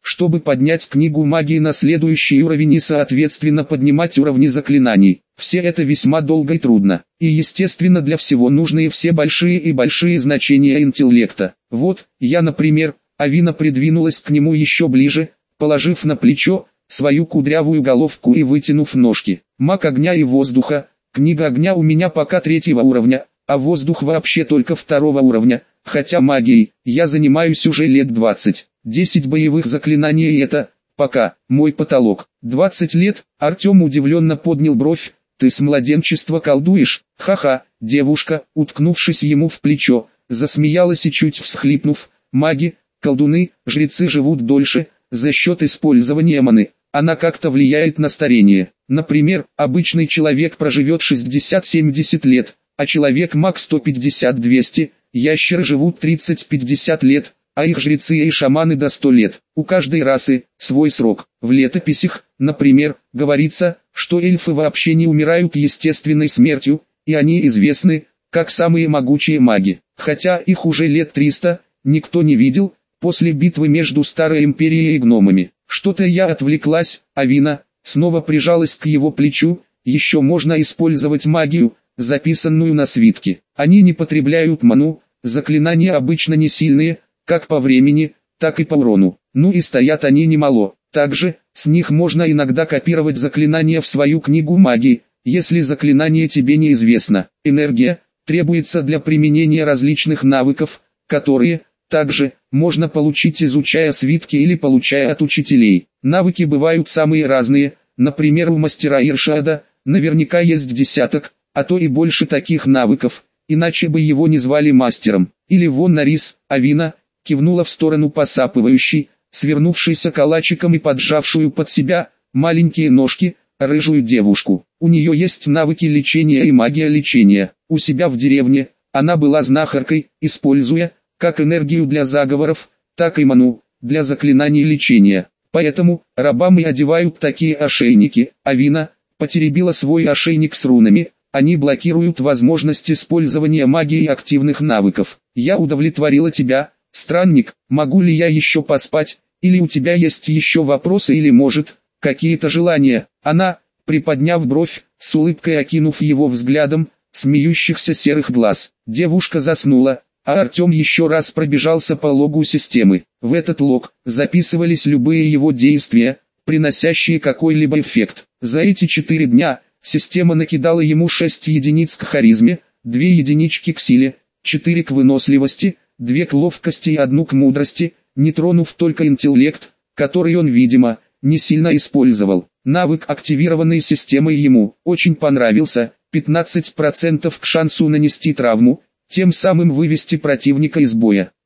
чтобы поднять книгу магии на следующий уровень и соответственно поднимать уровни заклинаний. Все это весьма долго и трудно. И естественно для всего нужны все большие и большие значения интеллекта. Вот, я например, Авина придвинулась к нему еще ближе, положив на плечо свою кудрявую головку и вытянув ножки. Маг огня и воздуха. Книга огня у меня пока третьего уровня, а воздух вообще только второго уровня, хотя магией я занимаюсь уже лет двадцать. десять боевых заклинаний и это, пока, мой потолок. двадцать лет, Артем удивленно поднял бровь, ты с младенчества колдуешь? Ха-ха, девушка, уткнувшись ему в плечо, засмеялась и чуть всхлипнув, маги, колдуны, жрецы живут дольше, за счет использования маны. Она как-то влияет на старение. Например, обычный человек проживет шестьдесят-семьдесят лет, а человек-маг сто пятьдесят-двести, ящеры живут тридцать-пятьдесят лет, а их жрецы и шаманы до ста лет. У каждой расы свой срок. В летописях, например, говорится, что эльфы вообще не умирают естественной смертью, и они известны, как самые могучие маги. Хотя их уже лет триста, никто не видел, после битвы между Старой Империей и гномами. Что-то я отвлеклась, Авина снова прижалась к его плечу, еще можно использовать магию, записанную на свитке. Они не потребляют ману, заклинания обычно не сильные, как по времени, так и по урону. Ну и стоят они немало. Также, с них можно иногда копировать заклинания в свою книгу магии, если заклинание тебе неизвестно. Энергия требуется для применения различных навыков, которые, также, можно получить изучая свитки или получая от учителей. Навыки бывают самые разные, например у мастера Иршада, наверняка есть десяток, а то и больше таких навыков, иначе бы его не звали мастером. Или вон Нарис, Авина, кивнула в сторону посапывающей, свернувшейся калачиком и поджавшую под себя, маленькие ножки, рыжую девушку. У нее есть навыки лечения и магия лечения. У себя в деревне, она была знахаркой, используя, как энергию для заговоров, так и ману, для заклинаний лечения. Поэтому, рабам и одевают такие ошейники. Авина потеребила свой ошейник с рунами, они блокируют возможность использования магии и активных навыков. Я удовлетворила тебя, странник, могу ли я еще поспать, или у тебя есть еще вопросы или может, какие-то желания. Она, приподняв бровь, с улыбкой окинув его взглядом, смеющихся серых глаз. Девушка заснула. А Артем еще раз пробежался по логу системы. В этот лог записывались любые его действия, приносящие какой-либо эффект. За эти четыре дня система накидала ему шесть единиц к харизме, две единички к силе, четыре к выносливости, две к ловкости и одну к мудрости, не тронув только интеллект, который он, видимо, не сильно использовал. Навык, активированный системой, ему очень понравился, пятнадцать процентов к шансу нанести травму, тем самым вывести противника из боя.